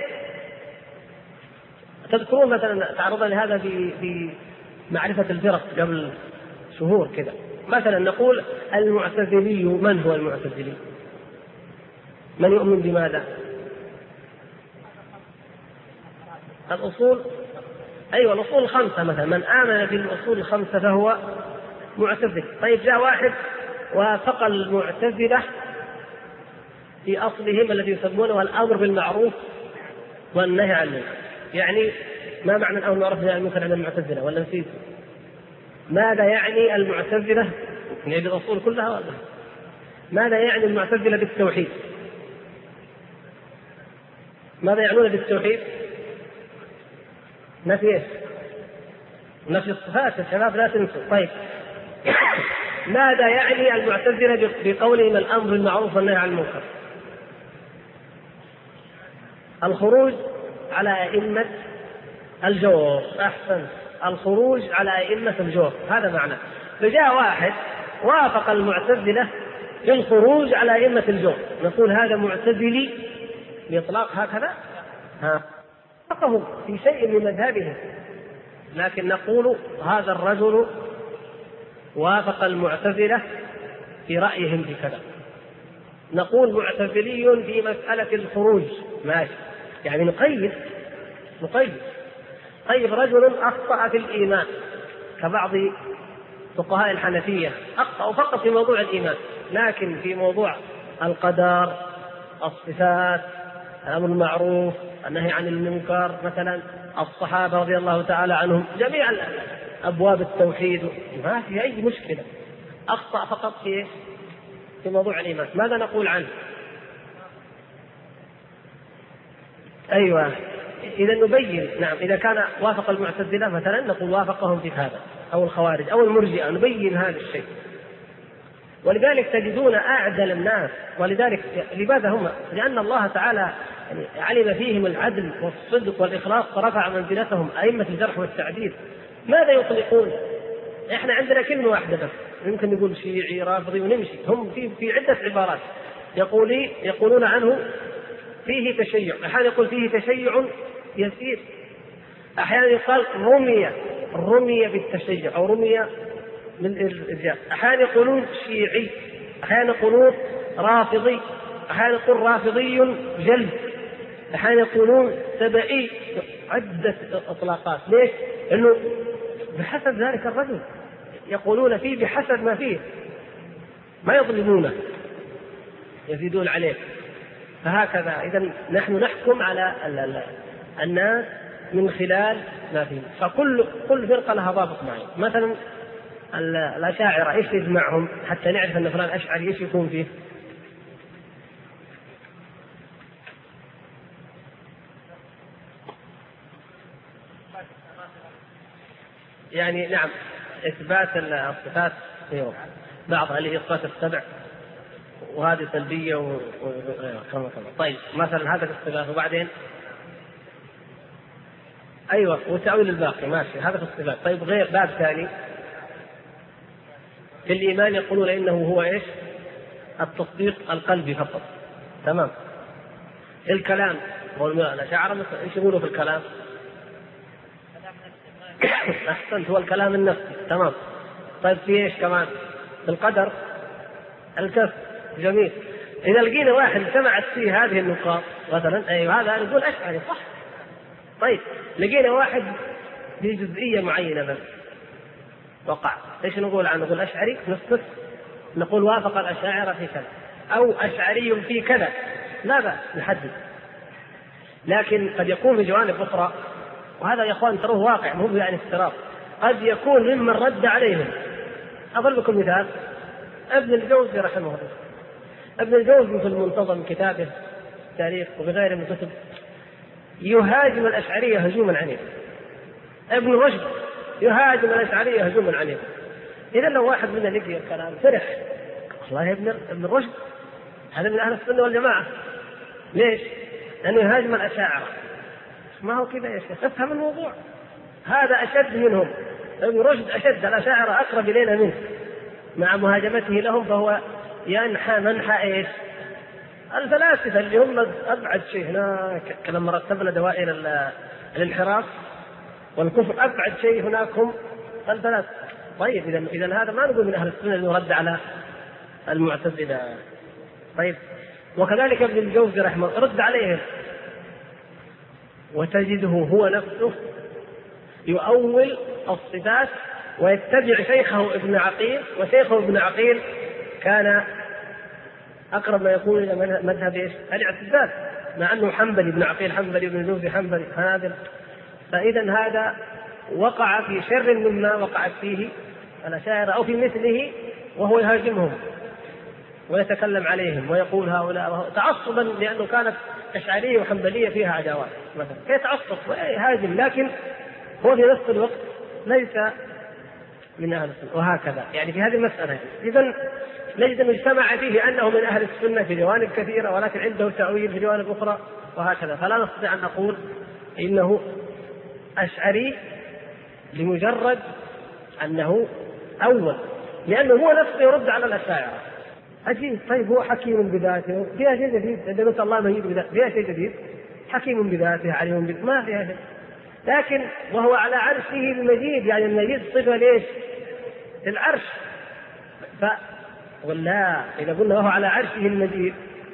A: تذكرون مثلا تعرضنا لهذا في معرفة الفرق قبل شهور كذا، مثلا نقول المعتزلي، من هو المعتزلي؟ من يؤمن بماذا؟ الأصول، أيوة الأصول الخمسة، مثلا من آمن بالأصول الخمسة فهو معتزل. طيب جاء واحد وافق المعتزلة في أصلهم الذي يسمونه الأمر بالمعروف والنهي عن المنكر، يعني ما معنى الأمر بالمعروف والنهي عن المنكر عند المعتزلة؟ ولا نسيت ماذا يعني المعتزلة؟ يعني الأصول كلها ولا ماذا يعني المعتزلة بالتوحيد؟ ماذا يعنون بالتوحيد؟ نفي ايش؟ نفي الصفات يا شباب، لا تنسوا. طيب ماذا يعني المعتزلة بقولهم الأمر بالمعروف والنهي عن المنكر؟ الخروج على أئمة الجور، أحسن، الخروج على أئمة الجور، هذا معنى. فجاء واحد وافق المعتزلة في الخروج على أئمة الجور، نقول هذا معتزلي بإطلاق هكذا؟ وافقه في شيء من مذهبهم، لكن نقول هذا الرجل وافق المعتزلة في رأيهم بكذا، نقول معتزلي في مسألة الخروج، ماشي، يعني نقيد. طيب رجل أخطأ في الإيمان كبعض فقهاء الحنفية، أخطأ فقط في موضوع الإيمان، لكن في موضوع القدر، الصفات، الأمر بالمعروف، النهي عن المنكر، مثلا الصحابة رضي الله تعالى عنهم، جميع أبواب التوحيد، ما في أي مشكلة، أخطأ فقط في موضوع الإيمان، ماذا نقول عنه؟ أيوة، إذا نبين، نعم، إذا كان وافق المعتزلة مثلا نقول وافقهم في هذا، أو الخوارج أو المرجئة، نبين هذا الشيء. ولذلك تجدون أعدل الناس، ولذلك لماذا هم؟ لأن الله تعالى علم فيهم العدل والصدق والإخلاص فرفع منزلتهم أئمة الجرح والتعديل. ماذا يطلقون؟ إحنا عندنا كلمة واحدة بس، يمكن نقول شيعي رافضي ونمشي، هم في عدة عبارات يقولون عنه فيه تشيع، أحيانا يقول فيه تشيع يسير، أحيانا يقال رمي بالتشيع أو رمي بالإرجاء، أحيانا يقولون شيعي، أحيانا يقولون رافضي، أحيانا يقول رافضي جلد، أحيانا يقولون سبعي، عدة إطلاقات. ليش؟ إنه بحسب ذلك الرجل يقولون فيه بحسب ما فيه، ما يظلمونه، يزيدون عليه. فهكذا إذن نحن نحكم على الناس من خلال ما فيه، فكل فرقة لها ضابط معين. مثلا الأشاعرة إيش يجمعهم حتى نعرف أن فلان أشعري إيش يكون فيه؟ يعني نعم، إثبات الصفات فيهم، بعضها اللي إثبات السبع، وهذه سلبية كما. طيب مثلا هذا الصفات، وبعدين أيوة وتأويل الباقي، ماشي، هذا في الصفات. طيب غير باب ثاني في الإيمان يقولون إنه هو إيش؟ التصديق القلبي فقط، تمام. الكلام الأشاعرة ايش يقولوا في الكلام؟ أحسنت، هو الكلام النفسي، تمام. طيب في ايش كمان؟ في القدر، الكف، جميل. إذا لقينا واحد سمعت فيه هذه النقاط مثلا، أيوة هذا نقول أشعري صح. طيب لقينا واحد في جزئية معينة بس وقع، ايش نقول عنه؟ نقول أشعري، نسكت، نقول وافق الأشاعرة في كذا، أو أشعري في كذا، لا بأس نحدد. لكن قد يكون في جوانب أخرى، وهذا يا إخوان تروه واقع، مو يعني افتراض، قد يكون ممن رد عليهم. أضرب لكم مثال، ابن الجوزي رحمه الله. ابن الجوزي في المنتظم كتابه التاريخ وبغيره من الكتب يهاجم الأشعرية هجوما عنيفا. ابن رشد يهاجم الأشعرية هجوما عنيفا. إذا لو واحد منا لقي الكلام فرح، والله يا ابن رشد هذا من أهل السنة والجماعة. ليش؟ لأنه يهاجم الأشاعرة. ما هو كذا يا شيخ، افهم الموضوع. هذا أشد منهم، ابن رشد أشد، الأشاعرة أقرب إلينا منه. مع مهاجمته لهم فهو ينحى منحى ايش؟ الفلاسفة اللي هم أبعد شيء هناك، لما رتبنا دوائر الانحراف والكفر أبعد شيء هناك هم الفلاسفة. طيب إذا هذا ما نقول من أهل السنة أنه رد على المعتزلة. طيب وكذلك ابن الجوزي رحمه الله رد عليهم، وتجده هو نفسه يؤول الصفات ويتبع شيخه ابن عقيل، وشيخه ابن عقيل كان أقرب ما يكون إلى مذهب إيش؟ الاعتزال، مع أنه حنبلي، ابن عقيل حنبلي، ابن الجوزي حنبلي، هذا. فإذا هذا وقع في شر مما وقعت فيه الأشاعرة أو في مثله، وهو يهاجمهم ويتكلم عليهم ويقول هؤلاء تعصبا، لأنه كانت أشعرية وحنبلية فيها عداوات مثلا، فيتعصب ويهاجم، لكن هو في نفس الوقت ليس من أهل السنة. وهكذا يعني في هذه المسألة. إذن نجد أن اجتمع فيه أنه من أهل السنة في جوانب كثيرة، ولكن عنده تأويل في جوانب أخرى، وهكذا. فلا نستطيع أن نقول إنه أشعري لمجرد أنه أول، لأنه هو نفسه يرد على الأشاعرة. أجيب طيب هو حكيم بذاته، فيها شيء جديد؟ إذا قلت الله مهيب بذاته فيها شيء جديد؟ حكيم بذاته، عليم بذاته، ما فيها شيء. لكن وهو على عرشه المجيد، يعني المجيد صفة ليش؟ للعرش. ولا إذا قلنا وهو على عرشه المجيد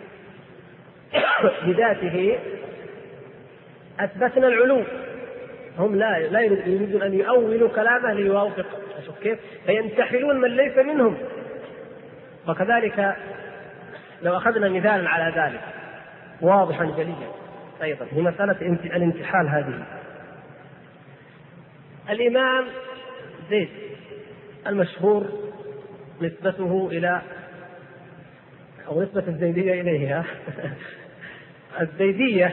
A: بذاته أثبتنا العلو. هم لا يريدون أن يؤولوا كلامه ليوافق، أشوف كيف، فينتحلون من ليس منهم. وكذلك لو أخذنا مثالا على ذلك واضحا جليا أيضا هي مسألة الانتحال هذه. الإمام زيد المشهور نسبته إلى، أو نسبة الزيدية إليها الزيدية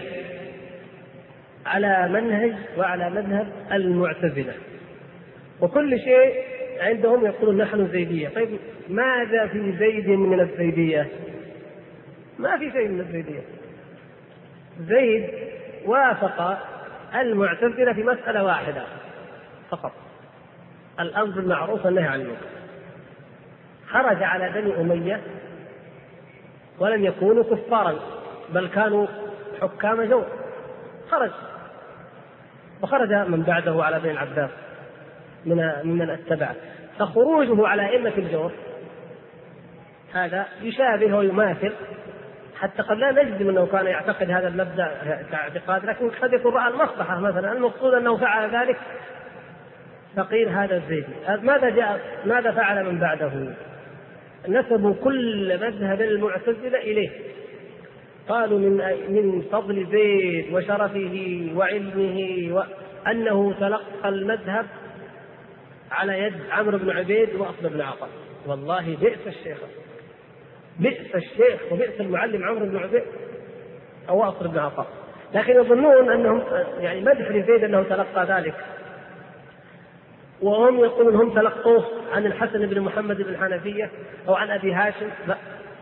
A: على منهج وعلى مذهب المعتزلة، وكل شيء عندهم يقولون نحن زيدية. طيب ماذا في زيد من الزيدية؟ ما في شيء من الزيدية. زيد وافق المعتزلة في مسألة واحدة فقط، الأمر بالمعروف والنهي عن المنكر. خرج على بني أمية ولم يكونوا كفارا، بل كانوا حكام جور، خرج، وخرج من بعده على بني العباس ممن اتبعه. فخروجه على أئمة الجور هذا يشابه ويماثل، حتى قد لا نجزم أنه كان يعتقد هذا المبدأ كاعتقاد، لكن قد يكون رأى المصلحة مثلا، المقصود أنه فعل ذلك. فقيل هذا الزيدي. ماذا فعل من بعده؟ نسبوا كل مذهب المعتزلة إليه، قالوا من فضل زيد وشرفه وعلمه وأنه تلقى المذهب على يد عمرو بن عبيد وأصل بن عطاء. والله بئس الشيخ، بئس الشيخ وبئس المعلم عمرو بن عبيد أو أصل بن عطاء. لكن يظنون أنهم يعني مدح لزيد أنه تلقى ذلك، وهم يقولون هم تلقوه عن الحسن بن محمد بن الحنفية أو عن أبي هاشم. لا،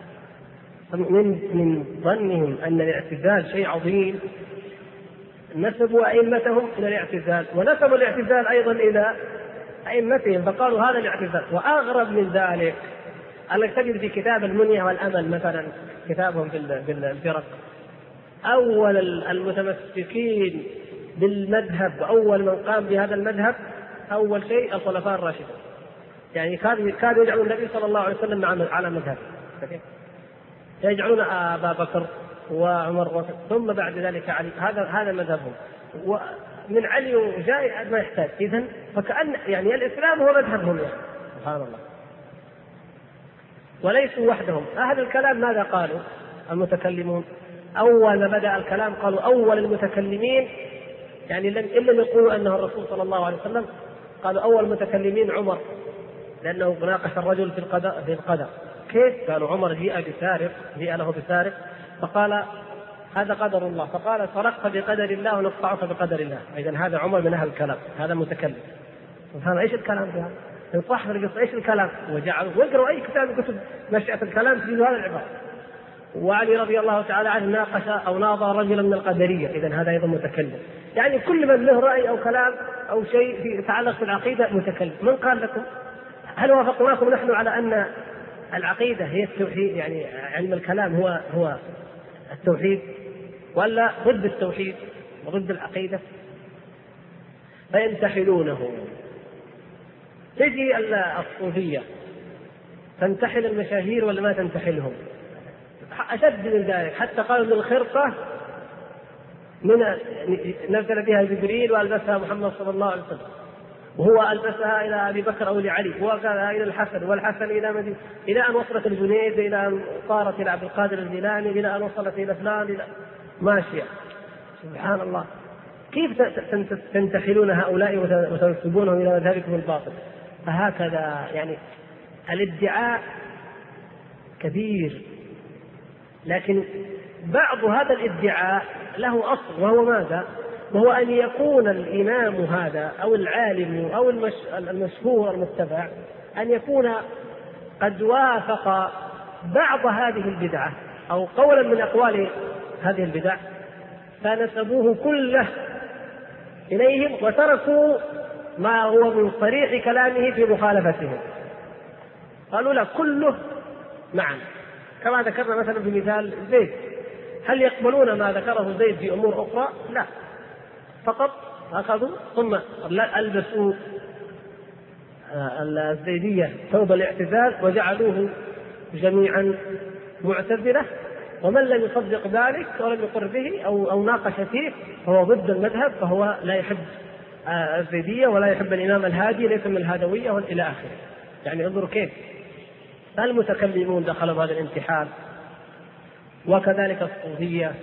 A: من ظنهم أن الاعتزال شيء عظيم نسبوا أئمتهم إلى الاعتزال، ونسبوا الاعتزال أيضا إلى أئمتهم، فقالوا هذا الاعتزال. وأغرب من ذلك أنك تجد في كتاب المنية والأمل مثلا، كتابهم في الفرق، أول المتمسكين بالمذهب وأول من قام بهذا المذهب أول شيء الخلفاء الراشدون، يعني كانوا يجعلون النبي صلى الله عليه وسلم على مذهب، يجعلون أبا بكر وعمر ثم بعد ذلك علي، هذا مذهبهم، ومن علي وجاء ما يحتاج. إذن فكأن يعني الإسلام هو مذهبهم، يعني سبحان الله. وليسوا وحدهم، أهل الكلام ماذا قالوا المتكلمون؟ أول ما بدأ الكلام قالوا أول المتكلمين، يعني لم يقولوا أنه الرسول صلى الله عليه وسلم، قالوا أول المتكلمين عمر، لأنه ناقش الرجل في القدر. كيف؟ قالوا عمر جيء له بسارق فقال هذا قدر الله، فقال سرقت بقدر الله ونقطعك بقدر الله. إذن هذا عمر من أهل الكلام، هذا متكلم. سبحان الله، إيش الكلام ده؟ يصح في القصة إيش الكلام؟ وجعلوا واقرأوا أي كتاب من كتب نشأة الكلام تجدوا هذا العبارة. وعلي رضي الله تعالى عنه ناقش أو ناظر رجلا من القدرية، إذن هذا أيضا متكلم. يعني كل من له رأي أو كلام أو شيء يتعلق بالعقيدة متكلم. من قال لكم؟ هل وافقناكم نحن على أن العقيدة هي التوحيد، يعني علم الكلام هو التوحيد، ولا ضد التوحيد وضد العقيدة؟ فينتحلونه. تجي الصوفية تنتحل المشاهير ولا ما تنتحلهم؟ أشد من ذلك، حتى قالوا من الخرقة نزل بها جبريل وألبسها محمد صلى الله عليه وسلم، وهو ألبسها إلى أبي بكر أو لعلي، وكذا إلى الحسن، والحسن إلى مدينة، إلى أن وصلت الجنيد، إلى أن صارت إلى عبد القادر الجيلاني، إلى أن وصلت إلى فلان، إلى ماشية. سبحان الله، كيف تنتحلون هؤلاء وتنسبونهم إلى مذهبكم الباطل؟ فهكذا يعني الادعاء كبير، لكن بعض هذا الادعاء له أصل، وهو ماذا؟ وهو أن يكون الإمام هذا أو العالم أو المشهور المتبع أن يكون قد وافق بعض هذه البدعة أو قولا من أقوال هذه البدع، فنسبوه كله إليهم وتركوا ما هو من صريح كلامه في مخالفتهم، قالوا لا كله معا. كما ذكرنا مثلا في مثال زيد، هل يقبلون ما ذكره زيد في أمور أخرى؟ لا، فقط أخذوا ثم ألبسوا الزيدية ثوب الاعتزال وجعلوه جميعا معتزلة، ومن لم يصدق ذلك ولم يقر به أو ناقش فيه فهو ضد المذهب، فهو لا يحب الزيدية ولا يحب الإمام الهادي، ليس من الهادوية إلى آخره. يعني انظروا كيف المتكلمون دخلوا هذا الانتحال، وكذلك الصوفية،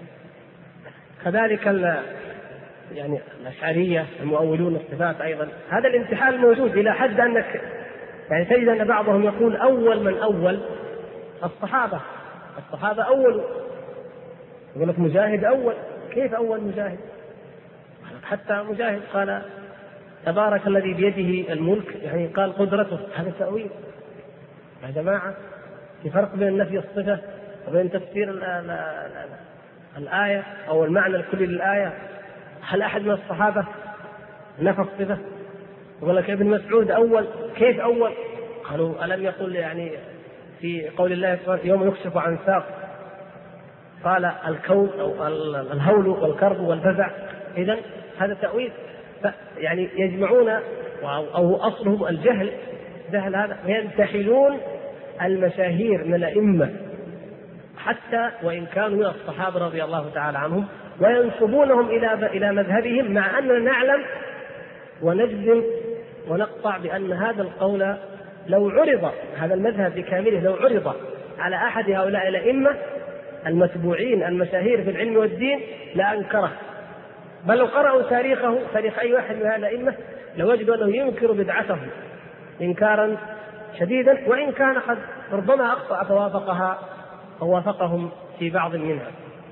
A: كذلك يعني الأشعرية المؤولون الصفات أيضا. هذا الانتحال موجود إلى حد أنك يعني تجد أن بعضهم يقول أول من أول الصحابة أول، يقول لك مجاهد أول. كيف أول مجاهد؟ حتى مجاهد قال تبارك الذي بيده الملك، يعني قال قدرته، هذا تأويل يا جماعة. في فرق بين نفي الصفة وبين تفسير الآية أو المعنى الكلي للآية. هل أحد من الصحابة نفى الصفة؟ يقول لك ابن مسعود أول. كيف أول؟ قالوا ألم يقل يعني في قول الله يوم يكشف عن ساق قال الكون أو الهول والكرب والفزع. إذن هذا تأويل. يعني يجمعون أو أصلهم الجهل هذا، وينتحلون المشاهير من الأئمة حتى وإن كانوا من الصحابة رضي الله تعالى عنهم، وينسبونهم إلى مذهبهم، مع أننا نعلم ونجزم ونقطع بأن هذا القول لو عرض، هذا المذهب بكامله لو عرض على أحد هؤلاء الأئمة المتبوعين المشاهير في العلم والدين لأنكره، بل لو قرأوا تاريخ أي واحد من هؤلاء الأئمة لوجدوا أنه ينكر بدعته إنكارا شديدا، وإن كان قد ربما أخطأ فوافقهم في بعض منها.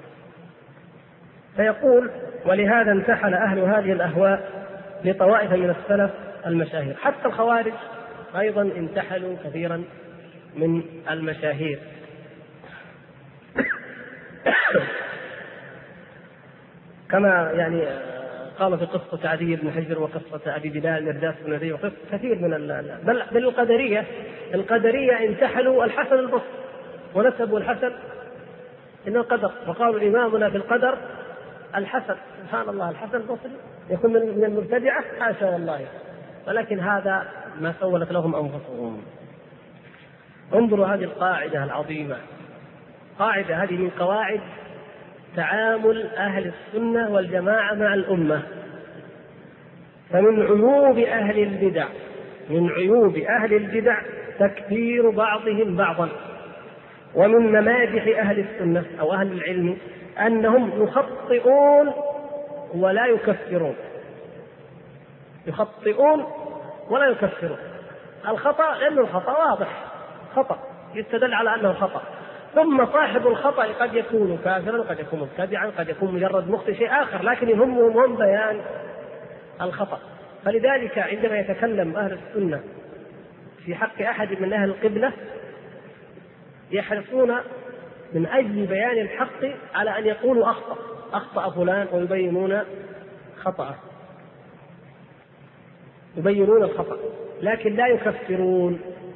A: فيقول ولهذا انتحل أهل هذه الأهواء لطوائف من السلف المشاهير. حتى الخوارج أيضا انتحلوا كثيرا من المشاهير. كما يعني قام في قصة عدي بن حجر وقصة أبي بلال مرداس بن عدي وقصة كثير من بل القدرية انتحلوا الحسن البصري ونسبوا الحسن إنه القدر، وقالوا إمامنا في القدر الحسن. سبحان الله، الحسن البصري يكون من المبتدعة؟ حاشا والله. ولكن هذا ما سولت لهم أنفسهم. انظروا هذه القاعدة العظيمة، قاعدة هذه من قواعد تعامل أهل السنة والجماعة مع الأمة. فمن عيوب أهل البدع، من عيوب أهل البدع تكفير بعضهم بعضا. ومن ممادح أهل السنة أو أهل العلم أنهم يخطئون ولا يكفرون، يخطئون ولا يكفرون. الخطأ لأنه الخطأ واضح، خطأ يستدل على أنه خطأ، ثم صاحب الخطأ قد يكون كافرا، قد يكون مبتدعا، قد يكون مجرد مخطئ شيء آخر، لكن يهمهم بيان الخطأ. فلذلك عندما يتكلم أهل السنة في حق أحد من أهل القبلة يحرصون من أجل بيان الحق على أن يقولوا أخطأ فلان، ويبينون خطأه، يبينون الخطأ، لكن لا يكفرون.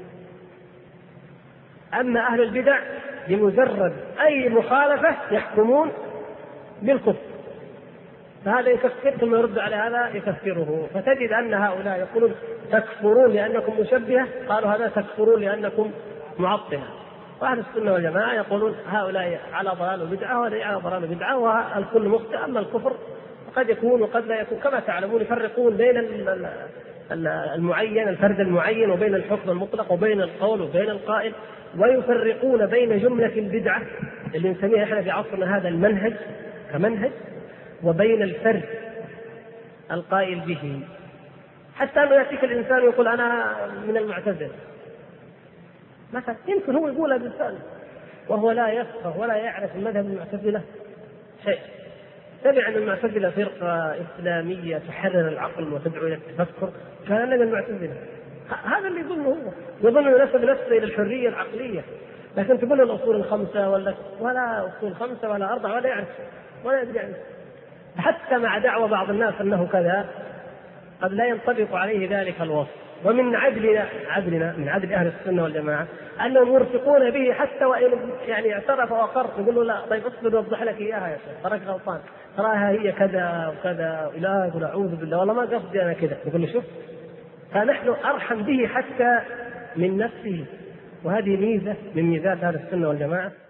A: أما أهل البدع بمجرد أي مخالفة يحكمون بالكفر، فهذا يكفر ثم يرد على هذا يكفره. فتجد أن هؤلاء يقولون تكفرون لأنكم مشبهة، قالوا هذا تكفرون لأنكم معطلة. وأهل السنة والجماعة يقولون هؤلاء على ضلال وبدعة وهؤلاء على ضلال وبدعة، والكل مخطئ. أما الكفر قد يكون وقد لا يكون، كما تعلمون يفرقون بين المعين، الفرد المعين، وبين الحكم المطلق، وبين القول وبين القائل، ويفرقون بين جملة البدعة اللي نسميها احنا في عصرنا هذا المنهج كمنهج، وبين الفرد القائل به. حتى أنه يأتيك الإنسان يقول أنا من المعتزلة مثلا، يمكن هو يقولها بالفعل وهو لا يفقه ولا يعرف المذهب المعتزلة شيء. سمع أن المعتزلة فرقة إسلامية تحرر العقل وتدعو إلى التفكر، كان من المعتزلة. هذا اللي يظنه هو، يظن ينسب نفسه إلى الحرية العقلية. لكن تقول الأصول الخمسة ولا أصول خمسة ولا أربعة، ولا يعرف ولا يدري عنه. حتى مع دعوة بعض الناس أنه كذا قد لا ينطبق عليه ذلك الوصف. ومن عدلنا من عدل أهل السنة والجماعة أنهم يرفقون به، حتى وإن يعني اعترف وأقر يقول له لا طيب اصبر وضح لك إياها يا شيخ، تراك غلطان، تراها هي كذا وكذا، لا يقول أعوذ بالله والله ما قصدي أنا كذا، يقول له شوف. فنحن أرحم به حتى من نفسه، وهذه ميزة من ميزات أهل السنة والجماعة.